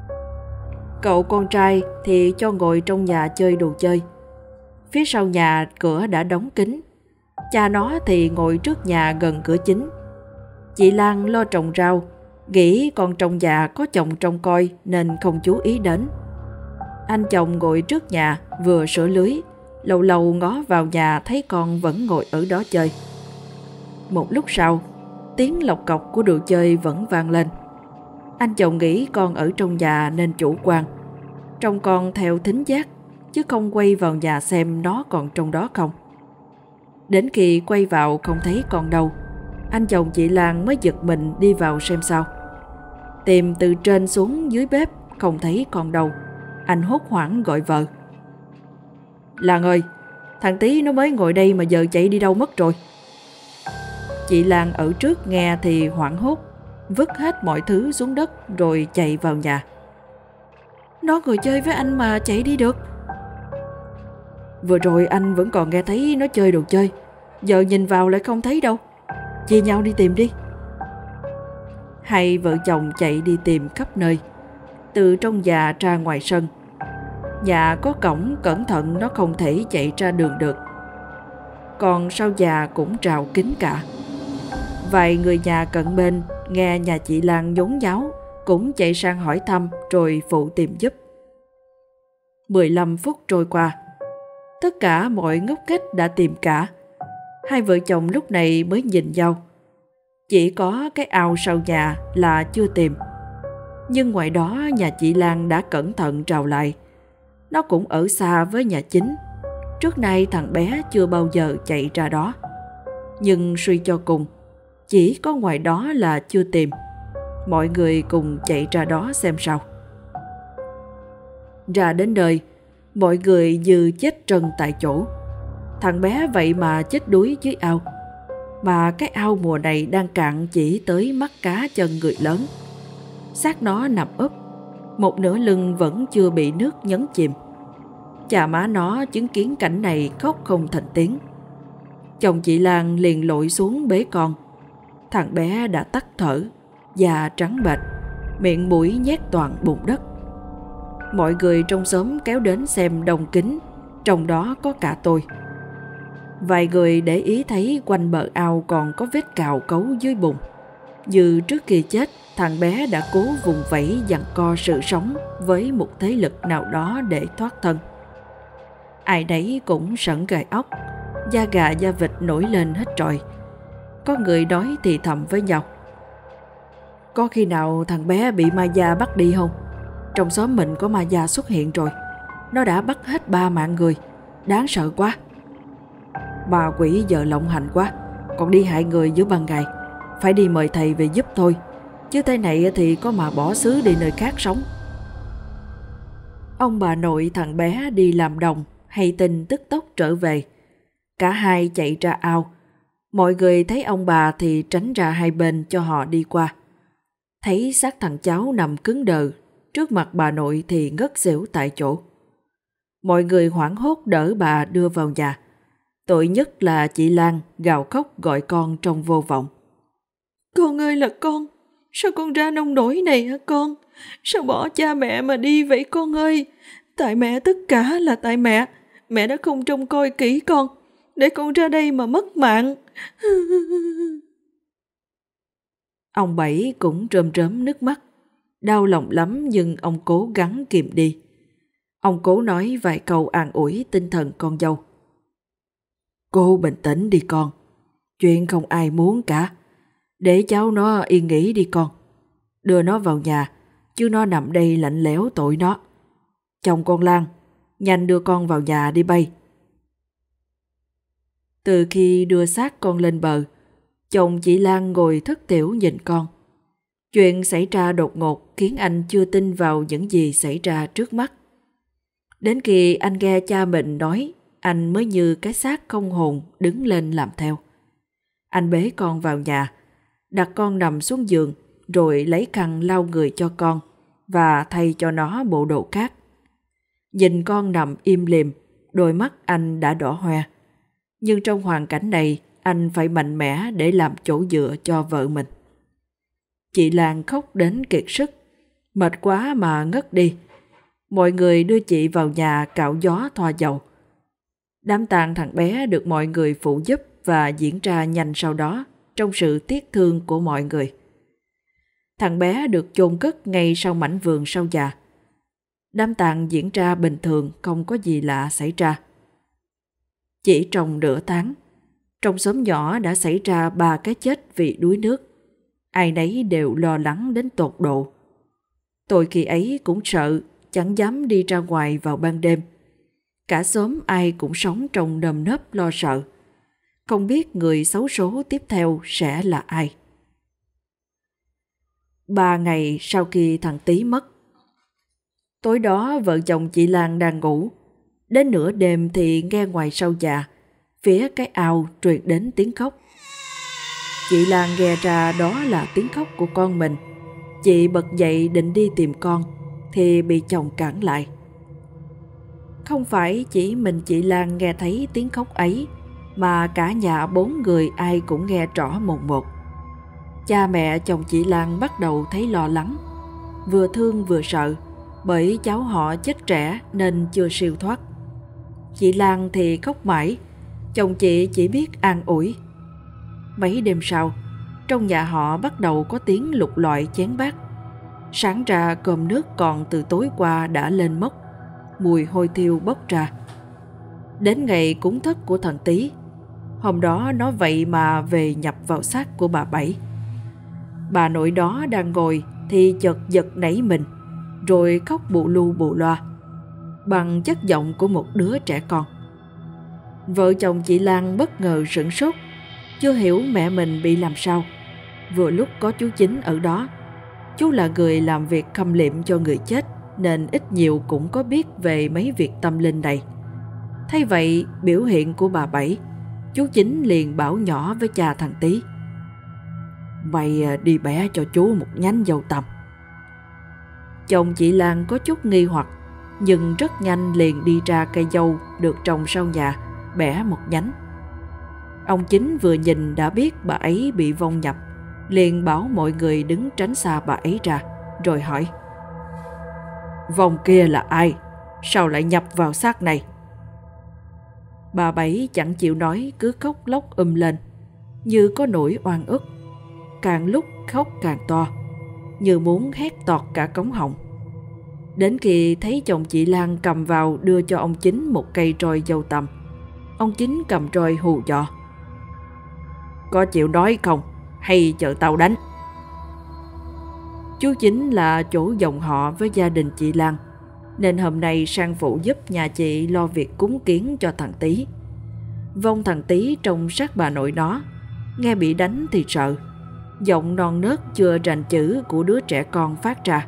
Cậu con trai thì cho ngồi trong nhà chơi đồ chơi. Phía sau nhà cửa đã đóng kín. Cha nó thì ngồi trước nhà gần cửa chính. Chị Lan lo trồng rau, nghĩ con trong nhà có chồng trông coi nên không chú ý đến. Anh chồng ngồi trước nhà vừa sửa lưới, lâu lâu ngó vào nhà thấy con vẫn ngồi ở đó chơi. Một lúc sau, tiếng lọc cọc của đồ chơi vẫn vang lên. Anh chồng nghĩ con ở trong nhà nên chủ quan, trông con theo thính giác chứ không quay vào nhà xem nó còn trong đó không. Đến khi quay vào không thấy con đâu, anh chồng chị Lan mới giật mình đi vào xem sao. Tìm từ trên xuống dưới bếp không thấy con đâu. Anh hốt hoảng gọi vợ: Lan ơi, thằng Tý nó mới ngồi đây mà giờ chạy đi đâu mất rồi. Chị Lan ở trước nghe thì hoảng hốt, vứt hết mọi thứ xuống đất rồi chạy vào nhà. Nó ngồi chơi với anh mà chạy đi được. Vừa rồi anh vẫn còn nghe thấy nó chơi đồ chơi, giờ nhìn vào lại không thấy đâu. Chia nhau đi tìm đi. Hai vợ chồng chạy đi tìm khắp nơi, từ trong nhà ra ngoài sân. Nhà có cổng cẩn thận nó không thể chạy ra đường được. Còn sau nhà cũng rào kín cả. Vài người nhà cận bên nghe nhà chị Lan nhốn nháo cũng chạy sang hỏi thăm rồi phụ tìm giúp. 15 phút trôi qua, tất cả mọi ngóc ngách đã tìm cả. Hai vợ chồng lúc này mới nhìn nhau. Chỉ có cái ao sau nhà là chưa tìm. Nhưng ngoài đó nhà chị Lan đã cẩn thận trào lại. Nó cũng ở xa với nhà chính. Trước nay thằng bé chưa bao giờ chạy ra đó. Nhưng suy cho cùng, chỉ có ngoài đó là chưa tìm. Mọi người cùng chạy ra đó xem sao. Ra đến nơi, mọi người như chết trân tại chỗ. Thằng bé vậy mà chết đuối dưới ao. Mà cái ao mùa này đang cạn chỉ tới mắt cá chân người lớn. Xác nó nằm úp, một nửa lưng vẫn chưa bị nước nhấn chìm. Cha má nó chứng kiến cảnh này khóc không thành tiếng. Chồng chị Lan liền lội xuống bế con. Thằng bé đã tắt thở, da trắng bệch, miệng mũi nhét toàn bùn đất. Mọi người trong xóm kéo đến xem đông kín, trong đó có cả tôi. Vài người để ý thấy quanh bờ ao còn có vết cào cấu dưới bùn. Như trước khi chết, thằng bé đã cố vùng vẫy giằng co sự sống với một thế lực nào đó để thoát thân. Ai đấy cũng sởn gai ốc, da gà da vịt nổi lên hết trọi. Có người nói thì thầm với nhau: Có khi nào thằng bé bị ma da bắt đi không? Trong xóm mình có ma da xuất hiện rồi. Nó đã bắt hết 3 mạng người. Đáng sợ quá. Ma quỷ giờ lộng hành quá, còn đi hại người giữa ban ngày. Phải đi mời thầy về giúp thôi, chứ thế này thì có mà bỏ xứ đi nơi khác sống. Ông bà nội thằng bé đi làm đồng hay tin tức tốc trở về. Cả hai chạy ra ao. Mọi người thấy ông bà thì tránh ra hai bên cho họ đi qua. Thấy xác thằng cháu nằm cứng đờ trước mặt bà nội thì ngất xỉu tại chỗ. Mọi người hoảng hốt đỡ bà đưa vào nhà. Tội nhất là chị Lan gào khóc gọi con trong vô vọng. Con ơi là con, sao con ra nông nỗi này hả con? Sao bỏ cha mẹ mà đi vậy con ơi? Tại mẹ, tất cả là tại mẹ. Mẹ đã không trông coi kỹ con, để con ra đây mà mất mạng. Ông Bảy cũng rơm rớm nước mắt. Đau lòng lắm nhưng ông cố gắng kìm đi. Ông cố nói vài câu an ủi tinh thần con dâu. Cô bình tĩnh đi con. Chuyện không ai muốn cả. Để cháu nó yên nghỉ đi con. Đưa nó vào nhà, chứ nó nằm đây lạnh lẽo tội nó. Chồng con Lan, nhanh đưa con vào nhà đi bay. Từ khi đưa xác con lên bờ, chồng chị Lan ngồi thất thểu nhìn con. Chuyện xảy ra đột ngột khiến anh chưa tin vào những gì xảy ra trước mắt. Đến khi anh nghe cha mình nói, anh mới như cái xác không hồn đứng lên làm theo. Anh bế con vào nhà, đặt con nằm xuống giường, rồi lấy khăn lau người cho con và thay cho nó bộ đồ khác. Nhìn con nằm im lìm, đôi mắt anh đã đỏ hoe. Nhưng trong hoàn cảnh này, anh phải mạnh mẽ để làm chỗ dựa cho vợ mình. Chị Lan khóc đến kiệt sức, mệt quá mà ngất đi. Mọi người đưa chị vào nhà cạo gió thoa dầu. Đám tang thằng bé được mọi người phụ giúp và diễn ra nhanh sau đó trong sự tiếc thương của mọi người. Thằng bé được chôn cất ngay sau mảnh vườn sau nhà. Đám tang diễn ra bình thường, không có gì lạ xảy ra. Chỉ trong nửa tháng, trong xóm nhỏ đã xảy ra 3 cái chết vì đuối nước. Ai nấy đều lo lắng đến tột độ. Tôi khi ấy cũng sợ, chẳng dám đi ra ngoài vào ban đêm. Cả xóm ai cũng sống trong nơm nớp lo sợ. Không biết người xấu số tiếp theo sẽ là ai. 3 ngày sau khi thằng Tý mất. Tối đó vợ chồng chị Lan đang ngủ. Đến nửa đêm thì nghe ngoài sau nhà, phía cái ao truyền đến tiếng khóc. Chị Lan nghe ra đó là tiếng khóc của con mình. Chị bật dậy định đi tìm con, thì bị chồng cản lại. Không phải chỉ mình chị Lan nghe thấy tiếng khóc ấy, mà cả nhà 4 người ai cũng nghe rõ mồn một. Cha mẹ chồng chị Lan bắt đầu thấy lo lắng, vừa thương vừa sợ, bởi cháu họ chết trẻ nên chưa siêu thoát. Chị Lan thì khóc mãi, chồng chị chỉ biết an ủi. Mấy đêm sau, trong nhà họ bắt đầu có tiếng lục lọi chén bát. Sáng ra cơm nước còn từ tối qua đã lên mốc, mùi hôi thiêu bốc ra. Đến ngày cúng thất của thằng Tý, hôm đó nó vậy mà về nhập vào xác của bà Bảy. Bà nội đó đang ngồi thì chợt giật nảy mình, rồi khóc bù lu bù loa, bằng chất giọng của một đứa trẻ con. Vợ chồng chị Lan bất ngờ sửng sốt, chưa hiểu mẹ mình bị làm sao. Vừa lúc có chú Chính ở đó. Chú là người làm việc khâm liệm cho người chết, nên ít nhiều cũng có biết về mấy việc tâm linh này. Thấy vậy biểu hiện của bà Bảy, chú Chính liền bảo nhỏ với cha thằng Tý: "Mày đi bẻ cho chú một nhánh dâu tằm." Chồng chị Lan có chút nghi hoặc, nhưng rất nhanh liền đi ra cây dâu được trồng sau nhà, bẻ một nhánh. Ông Chính vừa nhìn đã biết bà ấy bị vong nhập, liền bảo mọi người đứng tránh xa bà ấy ra, rồi hỏi: "Vong kia là ai? Sao lại nhập vào xác này?" Bà Bảy chẳng chịu nói, cứ khóc lóc lên, như có nỗi oan ức. Càng lúc khóc càng to, như muốn hét tọt cả cống họng. Đến khi thấy chồng chị Lan cầm vào đưa cho ông Chính một cây roi dâu tằm, ông Chính cầm roi hù dọa: "Có chịu nói không, hay chờ tao đánh?" Chú Chính là chỗ dòng họ với gia đình chị Lan, nên hôm nay sang phụ giúp nhà chị lo việc cúng kiến cho thằng Tý. Vong thằng Tý trong xác bà nội nó, nghe bị đánh thì sợ. Giọng non nớt chưa rành chữ của đứa trẻ con phát ra: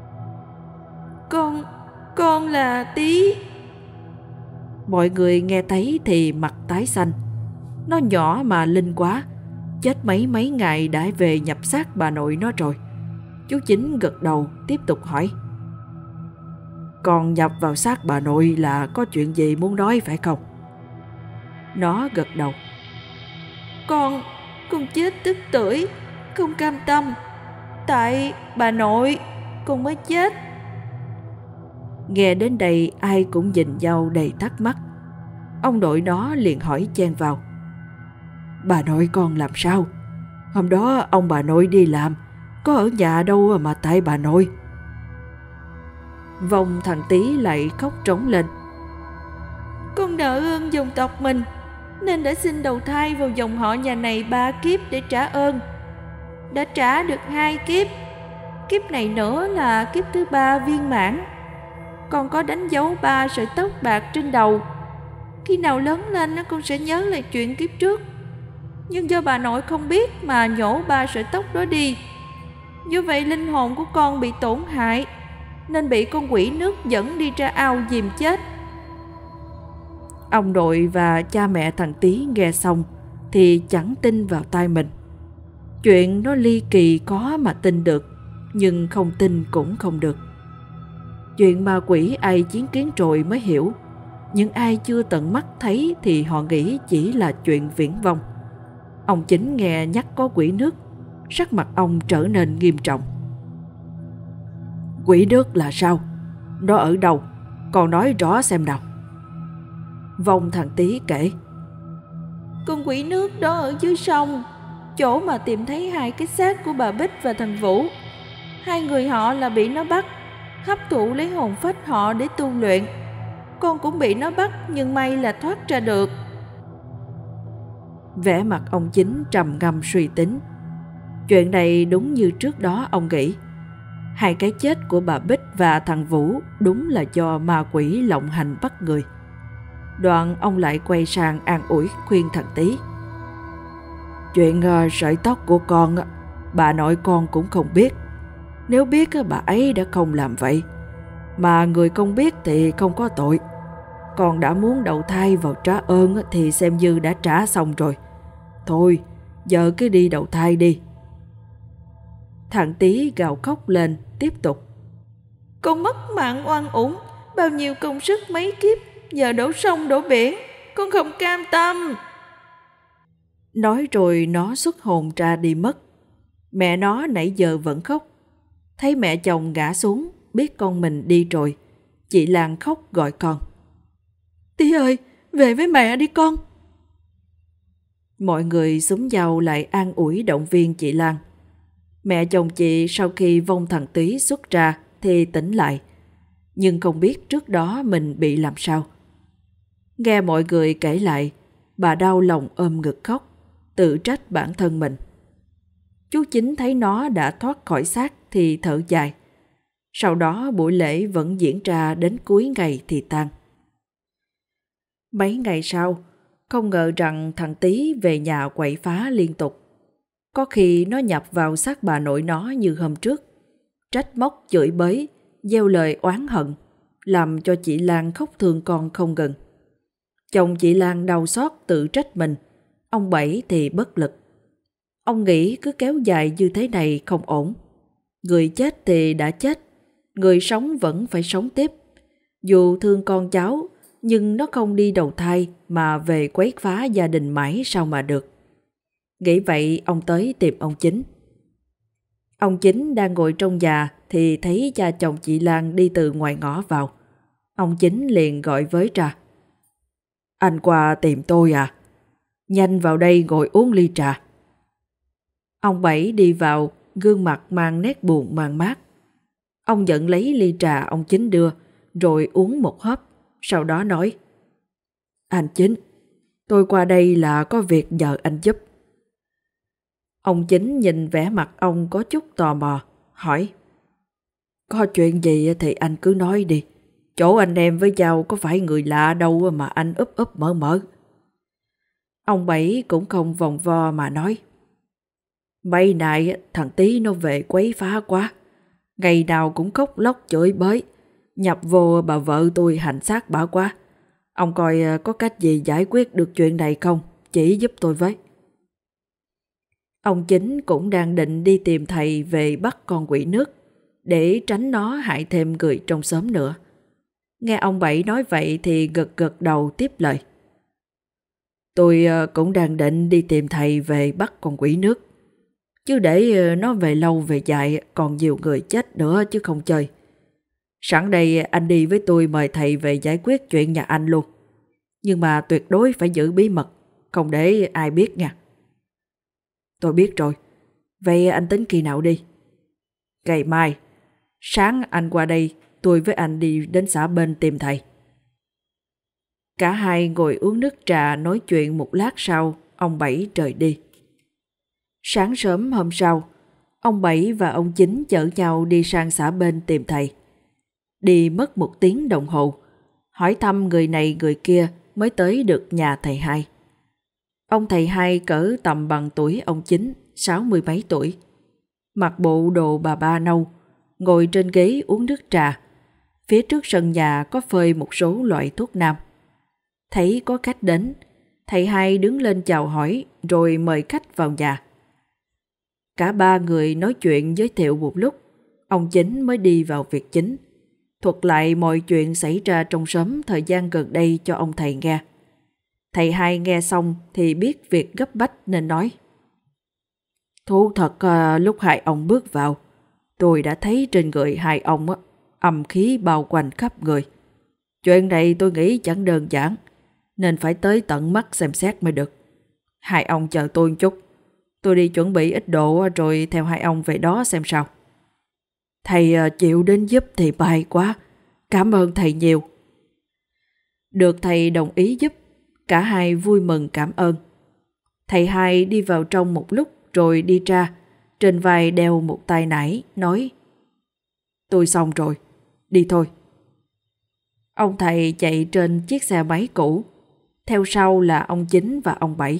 Con là Tý." Mọi người nghe thấy thì mặt tái xanh. Nó nhỏ mà linh quá, chết mấy ngày đã về nhập xác bà nội nó rồi. Chú Chính gật đầu tiếp tục hỏi: "Con nhập vào xác bà nội là có chuyện gì muốn nói phải không?" Nó gật đầu: Con chết tức tưởi, không cam tâm. Tại bà nội con mới chết." Nghe đến đây ai cũng nhìn nhau đầy thắc mắc. Ông nội nó liền hỏi chen vào: Bà nội con làm sao? Hôm đó ông bà nội đi làm, có ở nhà đâu mà tại bà nội. Vong thằng Tý lại khóc trống lên: Con nợ ơn dòng tộc mình, nên đã xin đầu thai vào dòng họ nhà này 3 kiếp để trả ơn. Đã trả được 2 kiếp, kiếp này nữa là kiếp thứ 3 viên mãn. Con có đánh dấu 3 sợi tóc bạc trên đầu. Khi nào lớn lên con sẽ nhớ lại chuyện kiếp trước. Nhưng do bà nội không biết mà nhổ 3 sợi tóc đó đi. Do vậy linh hồn của con bị tổn hại, nên bị con quỷ nước dẫn đi ra ao dìm chết. Ông nội và cha mẹ thằng Tý nghe xong thì chẳng tin vào tai mình. Chuyện nó ly kỳ có mà tin được, nhưng không tin cũng không được. Chuyện ma quỷ ai chứng kiến rồi mới hiểu, nhưng ai chưa tận mắt thấy thì họ nghĩ chỉ là chuyện viển vông. Ông Chính nghe nhắc có quỷ nước, sắc mặt ông trở nên nghiêm trọng. Quỷ nước là sao? Nó ở đâu? Con nói rõ xem nào. Vong thằng Tý kể: Con quỷ nước đó ở dưới sông, chỗ mà tìm thấy 2 cái xác của bà Bích và thằng Vũ. 2 người họ là bị nó bắt, hấp thụ lấy hồn phách họ để tu luyện. Con cũng bị nó bắt, nhưng may là thoát ra được. Vẻ mặt ông Chính trầm ngâm suy tính. Chuyện này đúng như trước đó ông nghĩ. 2 cái chết của bà Bích và thằng Vũ đúng là do ma quỷ lộng hành bắt người. Đoạn ông lại quay sang an ủi khuyên thằng Tý: Chuyện sợi tóc của con, bà nội con cũng không biết. Nếu biết bà ấy đã không làm vậy. Mà người không biết thì không có tội. Con đã muốn đầu thai vào trả ơn thì xem như đã trả xong rồi. Thôi, giờ cứ đi đầu thai đi. Thằng Tý gào khóc lên tiếp tục: Con mất mạng oan uổng, bao nhiêu công sức mấy kiếp, giờ đổ sông đổ biển, con không cam tâm. Nói rồi nó xuất hồn ra đi mất. Mẹ nó nãy giờ vẫn khóc. Thấy mẹ chồng ngã xuống, biết con mình đi rồi, chị Lan khóc gọi con: Tý ơi, về với mẹ đi con. Mọi người xúm nhau lại an ủi động viên chị Lan. Mẹ chồng chị sau khi vong thằng Tý xuất ra thì tỉnh lại, nhưng không biết trước đó mình bị làm sao. Nghe mọi người kể lại, bà đau lòng ôm ngực khóc, tự trách bản thân mình. Chú Chính thấy nó đã thoát khỏi xác thì thở dài. Sau đó buổi lễ vẫn diễn ra đến cuối ngày thì tan. Mấy ngày sau, không ngờ rằng thằng Tý về nhà quậy phá liên tục. Có khi nó nhập vào xác bà nội nó như hôm trước, trách móc chửi bới, gieo lời oán hận, làm cho chị Lan khóc thương con không ngừng. Chồng chị Lan đau xót tự trách mình, ông Bảy thì bất lực. Ông nghĩ cứ kéo dài như thế này không ổn. Người chết thì đã chết, người sống vẫn phải sống tiếp. Dù thương con cháu, nhưng nó không đi đầu thai mà về quấy phá gia đình mãi sao mà được. Nghĩ vậy ông tới tìm ông Chính. Ông Chính đang ngồi trong nhà thì thấy cha chồng chị Lan đi từ ngoài ngõ vào. Ông Chính liền gọi với ra: Anh qua tìm tôi à? Nhanh vào đây ngồi uống ly trà. Ông Bảy đi vào, gương mặt mang nét buồn man mác. Ông nhận lấy ly trà ông Chính đưa, rồi uống một hớp, sau đó nói: Anh Chính, tôi qua đây là có việc nhờ anh giúp. Ông Chính nhìn vẻ mặt ông có chút tò mò, hỏi: Có chuyện gì thì anh cứ nói đi. Chỗ anh em với nhau có phải người lạ đâu mà anh úp úp mở mở. Ông Bảy cũng không vòng vo mà nói: Mấy nay thằng Tý nó về quấy phá quá. Ngày nào cũng khóc lóc chửi bới, nhập vô bà vợ tôi hành xác bả quá. Ông coi có cách gì giải quyết được chuyện này không? Chỉ giúp tôi với. Ông Chính cũng đang định đi tìm thầy về bắt con quỷ nước, để tránh nó hại thêm người trong xóm nữa. Nghe ông Bảy nói vậy thì gật gật đầu tiếp lời: Tôi cũng đang định đi tìm thầy về bắt con quỷ nước. Chứ để nó về lâu về dài còn nhiều người chết nữa chứ không chơi. Sẵn đây anh đi với tôi mời thầy về giải quyết chuyện nhà anh luôn. Nhưng mà tuyệt đối phải giữ bí mật, không để ai biết nha. Tôi biết rồi. Vậy anh tính khi nào đi? Ngày mai. Sáng anh qua đây, tôi với anh đi đến xã bên tìm thầy. Cả hai ngồi uống nước trà nói chuyện một lát sau, ông Bảy rời đi. Sáng sớm hôm sau, ông Bảy và ông Chính chở nhau đi sang xã bên tìm thầy. Đi mất 1 tiếng đồng hồ, hỏi thăm người này người kia mới tới được nhà thầy Hai. Ông thầy Hai cỡ tầm bằng tuổi ông Chính, 60 mấy tuổi. Mặc bộ đồ bà ba nâu, ngồi trên ghế uống nước trà. Phía trước sân nhà có phơi một số loại thuốc nam. Thấy có khách đến, thầy Hai đứng lên chào hỏi rồi mời khách vào nhà. Cả ba người nói chuyện giới thiệu một lúc, ông Chính mới đi vào việc chính, thuật lại mọi chuyện xảy ra trong xóm thời gian gần đây cho ông thầy nghe. Thầy Hai nghe xong thì biết việc gấp bách nên nói: Thú thật lúc hai ông bước vào, tôi đã thấy trên người hai ông âm khí bao quanh khắp người. Chuyện này tôi nghĩ chẳng đơn giản, nên phải tới tận mắt xem xét mới được. Hai ông chờ tôi một chút, tôi đi chuẩn bị ít đồ rồi theo hai ông về đó xem sao. Thầy chịu đến giúp thì may quá, cảm ơn thầy nhiều. Được thầy đồng ý giúp, cả hai vui mừng cảm ơn. Thầy Hai đi vào trong một lúc rồi đi ra, trên vai đeo một tay nải, nói: Tôi xong rồi, đi thôi. Ông thầy chạy trên chiếc xe máy cũ, theo sau là ông Chính và ông Bảy.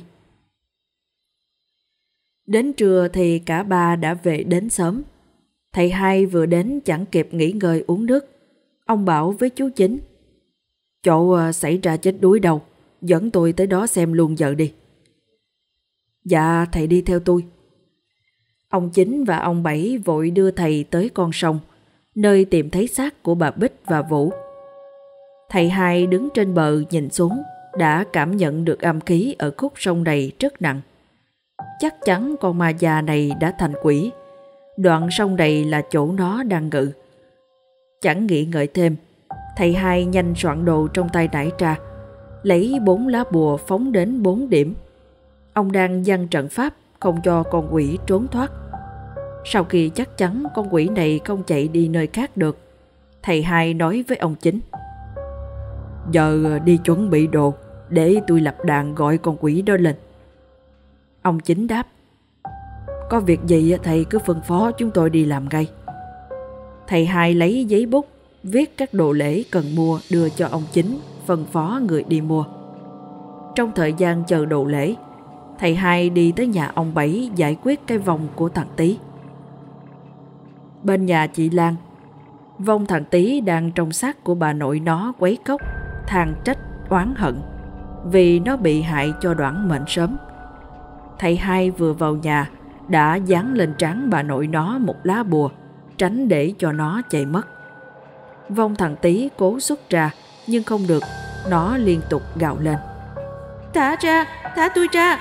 Đến trưa thì cả ba đã về đến sớm. Thầy Hai vừa đến chẳng kịp nghỉ ngơi uống nước. Ông bảo với chú Chính: Chỗ xảy ra chết đuối đâu, dẫn tôi tới đó xem luôn giờ đi. Dạ thầy đi theo tôi. Ông Chính và ông Bảy vội đưa thầy tới con sông, nơi tìm thấy xác của bà Bích và Vũ. Thầy Hai đứng trên bờ nhìn xuống, đã cảm nhận được âm khí ở khúc sông này rất nặng. Chắc chắn con ma già này đã thành quỷ. Đoạn sông này là chỗ nó đang ngự. Chẳng nghĩ ngợi thêm, thầy Hai nhanh soạn đồ trong tay nải ra, lấy 4 lá bùa phóng đến 4 điểm. Ông đang giăng trận pháp không cho con quỷ trốn thoát. Sau khi chắc chắn con quỷ này không chạy đi nơi khác được, thầy Hai nói với ông Chính: Giờ đi chuẩn bị đồ để tôi lập đàn gọi con quỷ đó lên. Ông Chính đáp: Có việc gì thầy cứ phân phó, chúng tôi đi làm ngay. Thầy Hai lấy giấy bút viết các đồ lễ cần mua đưa cho ông Chính, phân phó người đi mua. Trong thời gian chờ đồ lễ, thầy Hai đi tới nhà ông Bảy giải quyết cái vong của thằng Tý. Bên nhà chị Lan, vong thằng Tý đang trong xác của bà nội nó quấy khóc, than trách oán hận vì nó bị hại cho đoản mệnh sớm. Thầy Hai vừa vào nhà đã dán lên trán bà nội nó một lá bùa, tránh để cho nó chạy mất. Vong thằng Tý cố xuất ra nhưng không được, nó liên tục gào lên: Thả ra, thả tôi ra.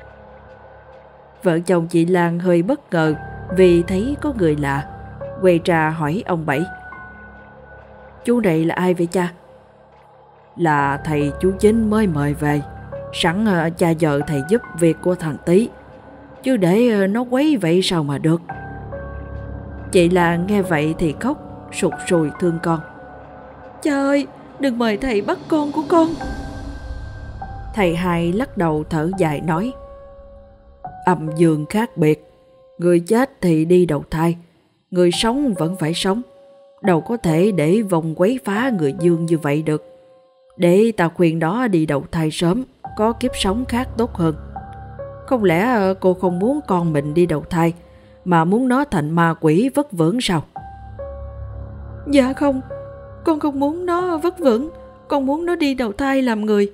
Vợ chồng chị Lan hơi bất ngờ vì thấy có người lạ, quay ra hỏi ông Bảy: Chú này là ai vậy cha? Là thầy chú Chính mới mời về, sẵn cha vợ thầy giúp việc của thằng Tý, chứ để nó quấy vậy sao mà được. Chị Lan nghe vậy thì khóc sụt sùi thương con: Cha ơi, đừng mời thầy bắt con của con. Thầy Hai lắc đầu thở dài nói: Âm dương khác biệt, người chết thì đi đầu thai, người sống vẫn phải sống, đâu có thể để vong quấy phá người dương như vậy được. Để ta khuyên đó đi đầu thai sớm, có kiếp sống khác tốt hơn. Không lẽ cô không muốn con mình đi đầu thai, mà muốn nó thành ma quỷ vất vưởng sao? Dạ không, con không muốn nó vất vưởng, con muốn nó đi đầu thai làm người.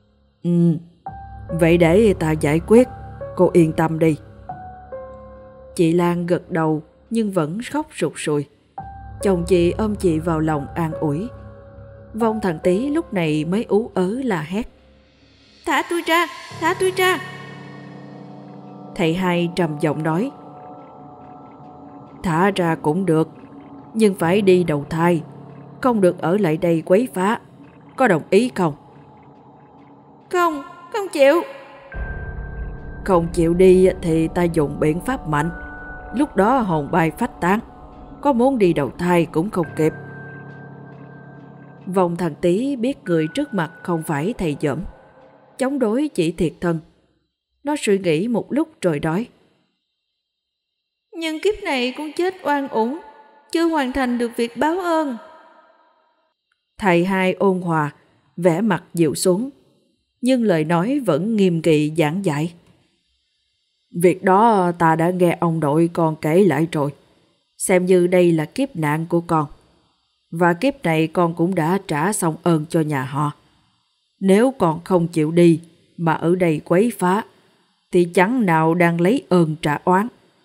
Vậy để ta giải quyết, cô yên tâm đi. Chị Lan gật đầu nhưng vẫn khóc sụt sùi. Chồng chị ôm chị vào lòng an ủi. Vong thằng Tý lúc này mới ú ớ la hét: Thả tôi ra, thả tôi ra. Thầy Hai trầm giọng nói: Thả ra cũng được, nhưng phải đi đầu thai, không được ở lại đây quấy phá. Có đồng ý không? Không, không chịu. Không chịu đi thì ta dùng biện pháp mạnh. Lúc đó hồn bay phách tán, có muốn đi đầu thai cũng không kịp. Vong thằng Tý biết người trước mặt không phải thầy dởm, chống đối chỉ thiệt thân. Nó suy nghĩ một lúc rồi nói: Nhưng kiếp này con chết oan uổng, chưa hoàn thành được việc báo ơn. Thầy hai ôn hòa, vẻ mặt dịu xuống, nhưng lời nói vẫn nghiêm nghị giảng giải. Việc đó ta đã nghe ông nội con kể lại rồi, xem như đây là kiếp nạn của con. Và kiếp này con cũng đã trả xong ơn cho nhà họ. Nếu con không chịu đi mà ở đây quấy phá, thì chẳng nào đang lấy ơn trả oán.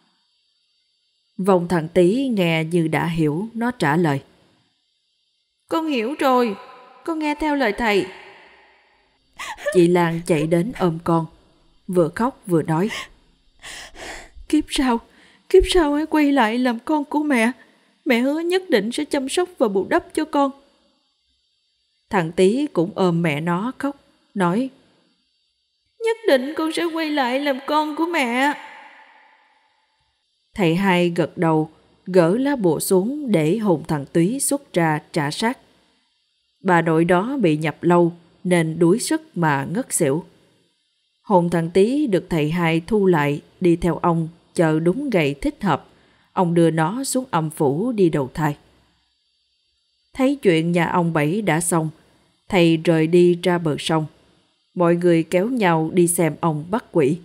Vong thằng Tý nghe như đã hiểu, nó trả lời: Con hiểu rồi, con nghe theo lời thầy. Chị Lan chạy đến ôm con, vừa khóc vừa nói: Kiếp sau hãy quay lại làm con của mẹ. Mẹ hứa nhất định sẽ chăm sóc và bù đắp cho con. Thằng Tý cũng ôm mẹ nó khóc, nói: Nhất định con sẽ quay lại làm con của mẹ. Thầy hai gật đầu, gỡ lá bùa xuống để hồn thằng Túy xuất ra trả sát. Bà nội đó bị nhập lâu nên đuối sức mà ngất xỉu. Hồn thằng Tý được thầy hai thu lại đi theo ông, chờ đúng ngày thích hợp, ông đưa nó xuống âm phủ đi đầu thai. Thấy chuyện nhà ông Bảy đã xong, thầy rời đi ra bờ sông. Mọi người kéo nhau đi xem ông bắt quỷ.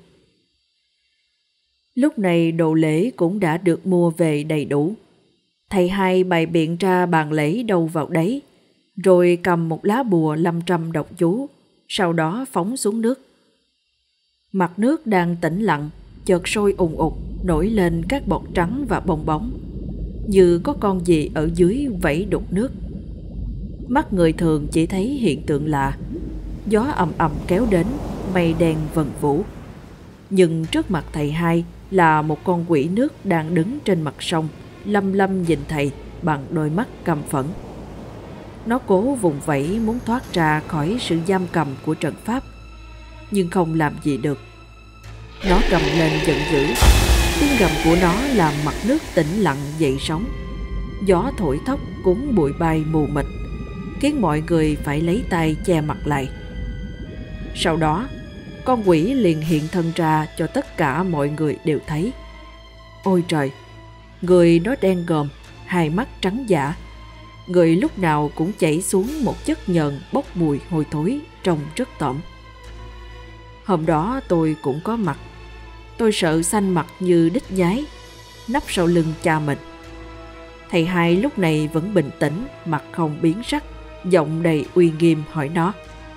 Lúc này đồ lễ cũng đã được mua về đầy đủ. Thầy hai bày biện ra bàn lễ đâu vào đấy, rồi cầm một lá bùa 500 đọc chú, sau đó phóng xuống nước. Mặt nước đang tĩnh lặng, chợt sôi ùn ục, nổi lên các bọt trắng và bong bóng, như có con gì ở dưới vẫy đục nước. Mắt người thường chỉ thấy hiện tượng lạ, gió ầm ầm kéo đến, mây đen vần vũ. Nhưng trước mặt thầy hai là một con quỷ nước đang đứng trên mặt sông, lăm lăm nhìn thầy bằng đôi mắt căm phẫn. Nó cố vùng vẫy muốn thoát ra khỏi sự giam cầm của trận pháp, nhưng không làm gì được. Nó gầm lên giận dữ, tiếng gầm của nó làm mặt nước tĩnh lặng dậy sóng. Gió thổi thốc cuốn bụi bay mù mịt, khiến mọi người phải lấy tay che mặt lại. Sau đó, con quỷ liền hiện thân ra cho tất cả mọi người đều thấy. Ôi trời! Người nó đen ngòm, hai mắt trắng dã. Người lúc nào cũng chảy xuống một chất nhờn bốc mùi hôi thối, trông rất tởm. Hôm đó tôi cũng có mặt. Tôi sợ xanh mặt như đít nhái, nấp sau lưng cha mình. Thầy hai lúc này vẫn bình tĩnh, mặt không biến sắc, giọng đầy uy nghiêm hỏi nó: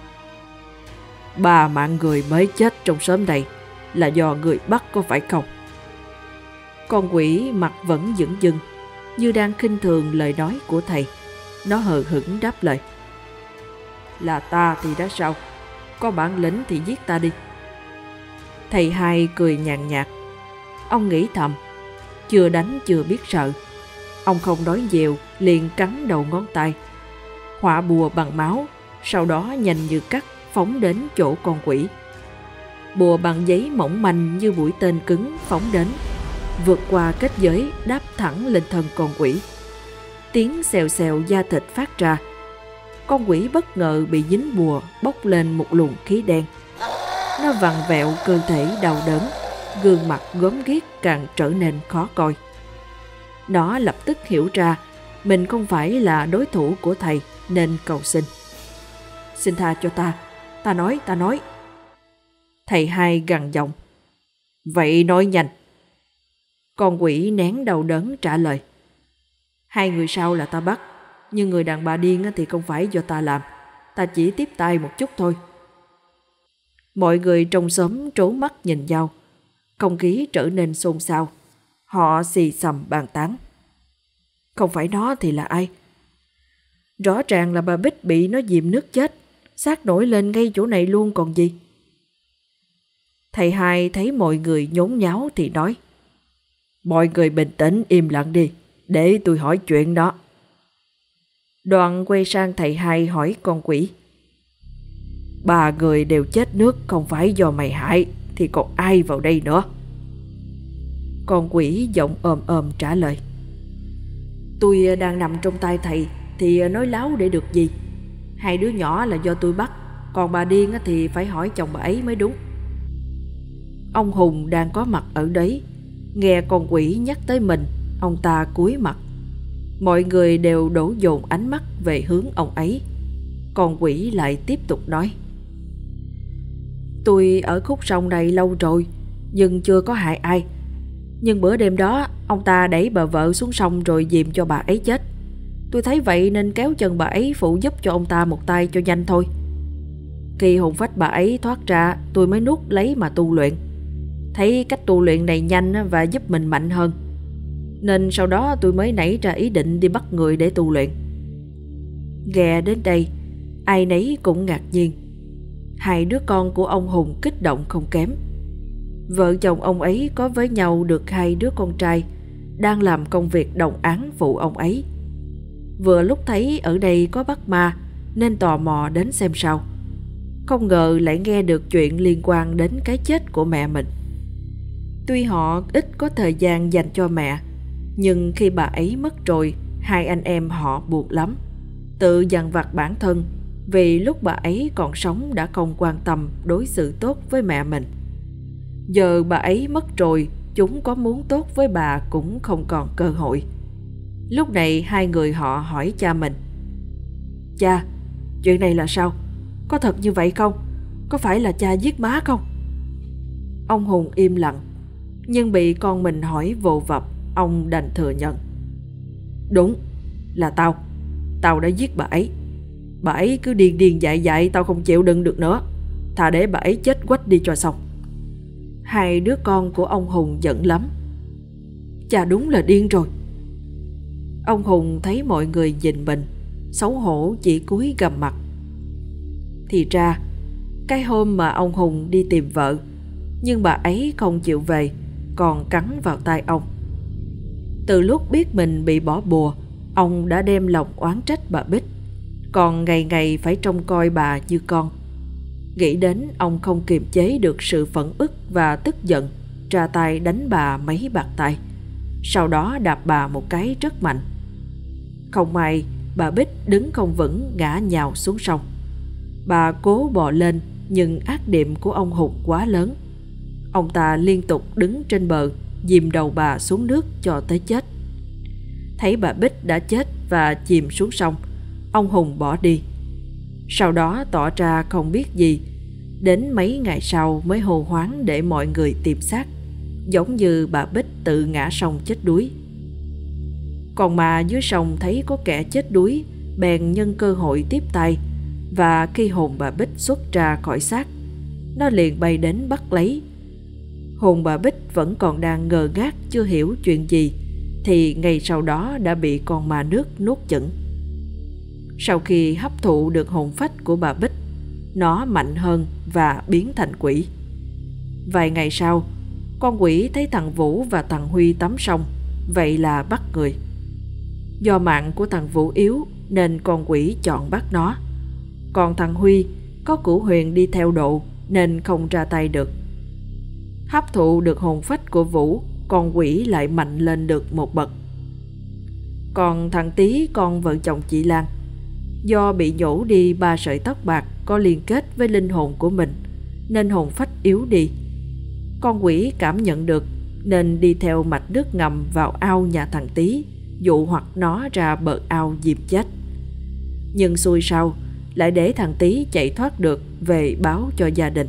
3 mạng người mới chết trong xóm này là do người bắt có phải không? Con quỷ mặt vẫn dửng dưng, như đang khinh thường lời nói của thầy. Nó hờ hững đáp lời: Là ta thì đã sao? Có bản lĩnh thì giết ta đi. Thầy hai cười nhàn nhạt. Ông nghĩ thầm, chưa đánh chưa biết sợ. Ông không nói nhiều, liền cắn đầu ngón tay, họa bùa bằng máu, sau đó nhanh như cắt phóng đến chỗ con quỷ. Bùa bằng giấy mỏng manh như mũi tên cứng phóng đến, vượt qua kết giới đáp thẳng lên thân con quỷ. Tiếng xèo xèo da thịt phát ra. Con quỷ bất ngờ bị dính bùa bốc lên một luồng khí đen. Nó vặn vẹo cơ thể đau đớn, gương mặt gớm ghiếc càng trở nên khó coi. Nó lập tức hiểu ra mình không phải là đối thủ của thầy nên cầu xin: Xin tha cho ta nói. Thầy hai gằn giọng: Vậy nói nhanh. Con quỷ nén đau đớn trả lời: 2 người sau là ta bắt, nhưng người đàn bà điên thì không phải do ta làm. Ta chỉ tiếp tay một chút thôi. Mọi người trong xóm trố mắt nhìn nhau, không khí trở nên xôn xao. Họ xì xầm bàn tán: Không phải nó thì là ai? Rõ ràng là bà Bích bị nó dìm nước chết, xác nổi lên ngay chỗ này luôn còn gì. Thầy hai thấy mọi người nhốn nháo thì nói: Mọi người bình tĩnh im lặng đi, để tôi hỏi chuyện đó. Đoạn quay sang thầy Hai hỏi con quỷ: "Ba người đều chết nước không phải do mày hại thì còn ai vào đây nữa?" Con quỷ giọng ồm trả lời: "Tôi đang nằm trong tay thầy thì nói láo để được gì? Hai đứa nhỏ là do tôi bắt, còn bà điên thì phải hỏi chồng bà ấy mới đúng." Ông Hùng đang có mặt ở đấy, nghe con quỷ nhắc tới mình, ông ta cúi mặt. Mọi người đều đổ dồn ánh mắt về hướng ông ấy. Con quỷ lại tiếp tục nói: "Tôi ở khúc sông này lâu rồi, nhưng chưa có hại ai. Nhưng bữa đêm đó, ông ta đẩy bà vợ xuống sông rồi dìm cho bà ấy chết. Tôi thấy vậy nên kéo chân bà ấy phụ giúp cho ông ta một tay cho nhanh thôi. Khi hồn phách bà ấy thoát ra, tôi mới nuốt lấy mà tu luyện. Thấy cách tu luyện này nhanh và giúp mình mạnh hơn, nên sau đó tôi mới nảy ra ý định đi bắt người để tu luyện." Nghe đến đây, ai nấy cũng ngạc nhiên. Hai đứa con của ông Hùng kích động không kém. Vợ chồng ông ấy có với nhau được hai đứa con trai, đang làm công việc đồng áng phụ ông ấy. Vừa lúc thấy ở đây có bắt ma nên tò mò đến xem sao. Không ngờ lại nghe được chuyện liên quan đến cái chết của mẹ mình. Tuy họ ít có thời gian dành cho mẹ, nhưng khi bà ấy mất rồi, hai anh em họ buồn lắm, tự dằn vặt bản thân vì lúc bà ấy còn sống đã không quan tâm đối xử tốt với mẹ mình. Giờ bà ấy mất rồi, chúng có muốn tốt với bà cũng không còn cơ hội. Lúc này hai người họ hỏi cha mình: "Cha, chuyện này là sao? Có thật như vậy không? Có phải là cha giết má không?" Ông Hùng im lặng, nhưng bị con mình hỏi vồ vập, ông đành thừa nhận: "Đúng, là tao đã giết bà ấy. Bà ấy cứ điên điên dại dại, tao không chịu đựng được nữa. Thà để bà ấy chết quách đi cho xong." Hai đứa con của ông Hùng giận lắm: "Cha đúng là điên rồi." Ông Hùng thấy mọi người nhìn mình, xấu hổ chỉ cúi gằm mặt. Thì ra, cái hôm mà ông Hùng đi tìm vợ, nhưng bà ấy không chịu về, còn cắn vào tay ông. Từ lúc biết mình bị bỏ bùa, ông đã đem lòng oán trách bà Bích, còn ngày ngày phải trông coi bà như con. Nghĩ đến, ông không kiềm chế được sự phẫn uất và tức giận, ra tay đánh bà mấy bạt tay, sau đó đạp bà một cái rất mạnh. Không may, bà Bích đứng không vững ngã nhào xuống sông. Bà cố bò lên, nhưng ác niệm của ông Hùng quá lớn. Ông ta liên tục đứng trên bờ, dìm đầu bà xuống nước cho tới chết. Thấy bà Bích đã chết và chìm xuống sông, ông Hùng bỏ đi. Sau đó tỏ ra không biết gì, đến mấy ngày sau mới hô hoán để mọi người tìm xác, giống như bà Bích tự ngã sông chết đuối. Còn mà dưới sông thấy có kẻ chết đuối, bèn nhân cơ hội tiếp tay, và khi hồn bà Bích xuất ra khỏi xác, nó liền bay đến bắt lấy. Hồn bà Bích vẫn còn đang ngơ ngác chưa hiểu chuyện gì, thì ngay sau đó đã bị con ma nước nuốt chửng. Sau khi hấp thụ được hồn phách của bà Bích, nó mạnh hơn và biến thành quỷ. Vài ngày sau, con quỷ thấy thằng Vũ và thằng Huy tắm sông, vậy là bắt người. Do mạng của thằng Vũ yếu nên con quỷ chọn bắt nó, còn thằng Huy có cửu huyền đi theo độ nên không ra tay được. Hấp thụ được hồn phách của Vũ, con quỷ lại mạnh lên được một bậc. Còn thằng Tý, con vợ chồng chị Lan, do bị nhổ đi 3 sợi tóc bạc có liên kết với linh hồn của mình nên hồn phách yếu đi. Con quỷ cảm nhận được nên đi theo mạch nước ngầm vào ao nhà thằng Tý, dụ hoặc nó ra bờ ao dìm chết. Nhưng xui sau lại để thằng Tý chạy thoát được về báo cho gia đình.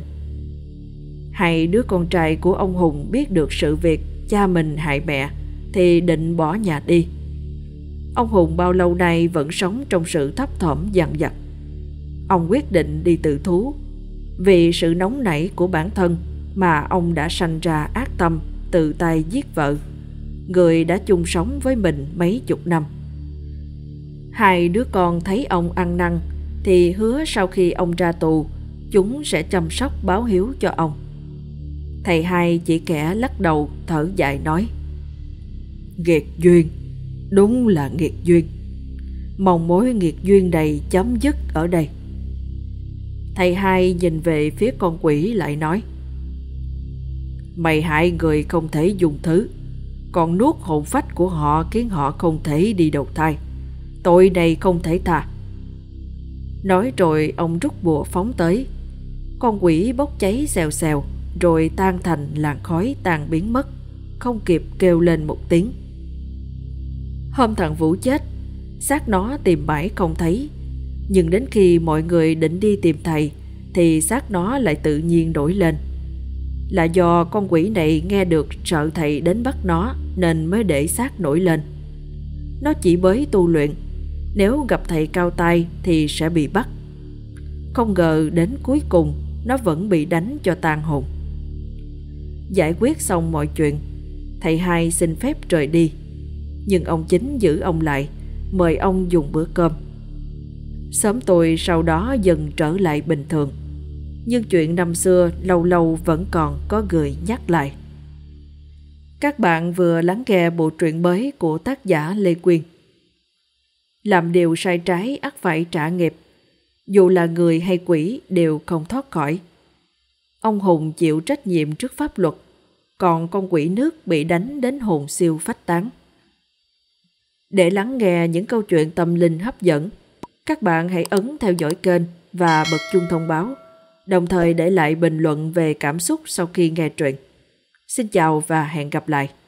Hai đứa con trai của ông Hùng biết được sự việc cha mình hại mẹ thì định bỏ nhà đi. Ông Hùng bao lâu nay vẫn sống trong sự thấp thỏm dằn vặt. Ông quyết định đi tự thú. Vì sự nóng nảy của bản thân mà ông đã sanh ra ác tâm tự tay giết vợ, người đã chung sống với mình mấy chục năm. Hai đứa con thấy ông ăn năn thì hứa sau khi ông ra tù, chúng sẽ chăm sóc báo hiếu cho ông. Thầy Hai chỉ khẽ lắc đầu thở dài nói: "Nghiệt duyên, đúng là nghiệt duyên. mong mối nghiệt duyên này chấm dứt ở đây. Thầy hai nhìn về phía con quỷ lại nói: Mày hại người không thể dùng thứ, còn nuốt hồn phách của họ khiến họ không thể đi đầu thai. Tội này không thể tha. Nói rồi ông rút bùa phóng tới. Con quỷ bốc cháy xèo xèo, rồi tan thành làn khói tan biến mất, không kịp kêu lên một tiếng. Hôm thằng Vũ chết, xác nó tìm mãi không thấy. Nhưng đến khi mọi người định đi tìm thầy thì xác nó lại tự nhiên nổi lên. Là do con quỷ này nghe được sợ thầy đến bắt nó nên mới để xác nổi lên. Nó chỉ mới tu luyện, nếu gặp thầy cao tay thì sẽ bị bắt. Không ngờ đến cuối cùng nó vẫn bị đánh cho tàn hồn. Giải quyết xong mọi chuyện, thầy hai xin phép rời đi. Nhưng ông Chính giữ ông lại, mời ông dùng bữa cơm. Xóm tôi sau đó dần trở lại bình thường, nhưng chuyện năm xưa lâu lâu vẫn còn có người nhắc lại. Các bạn vừa lắng nghe bộ truyện mới của tác giả Lê Quyên. Làm điều sai trái ắt phải trả nghiệp, dù là người hay quỷ đều không thoát khỏi. Ông Hùng chịu trách nhiệm trước pháp luật, còn con quỷ nước bị đánh đến hồn siêu phách tán. Để lắng nghe những câu chuyện tâm linh hấp dẫn, các bạn hãy ấn theo dõi kênh và bật chuông thông báo, đồng thời để lại bình luận về cảm xúc sau khi nghe truyện. Xin chào và hẹn gặp lại.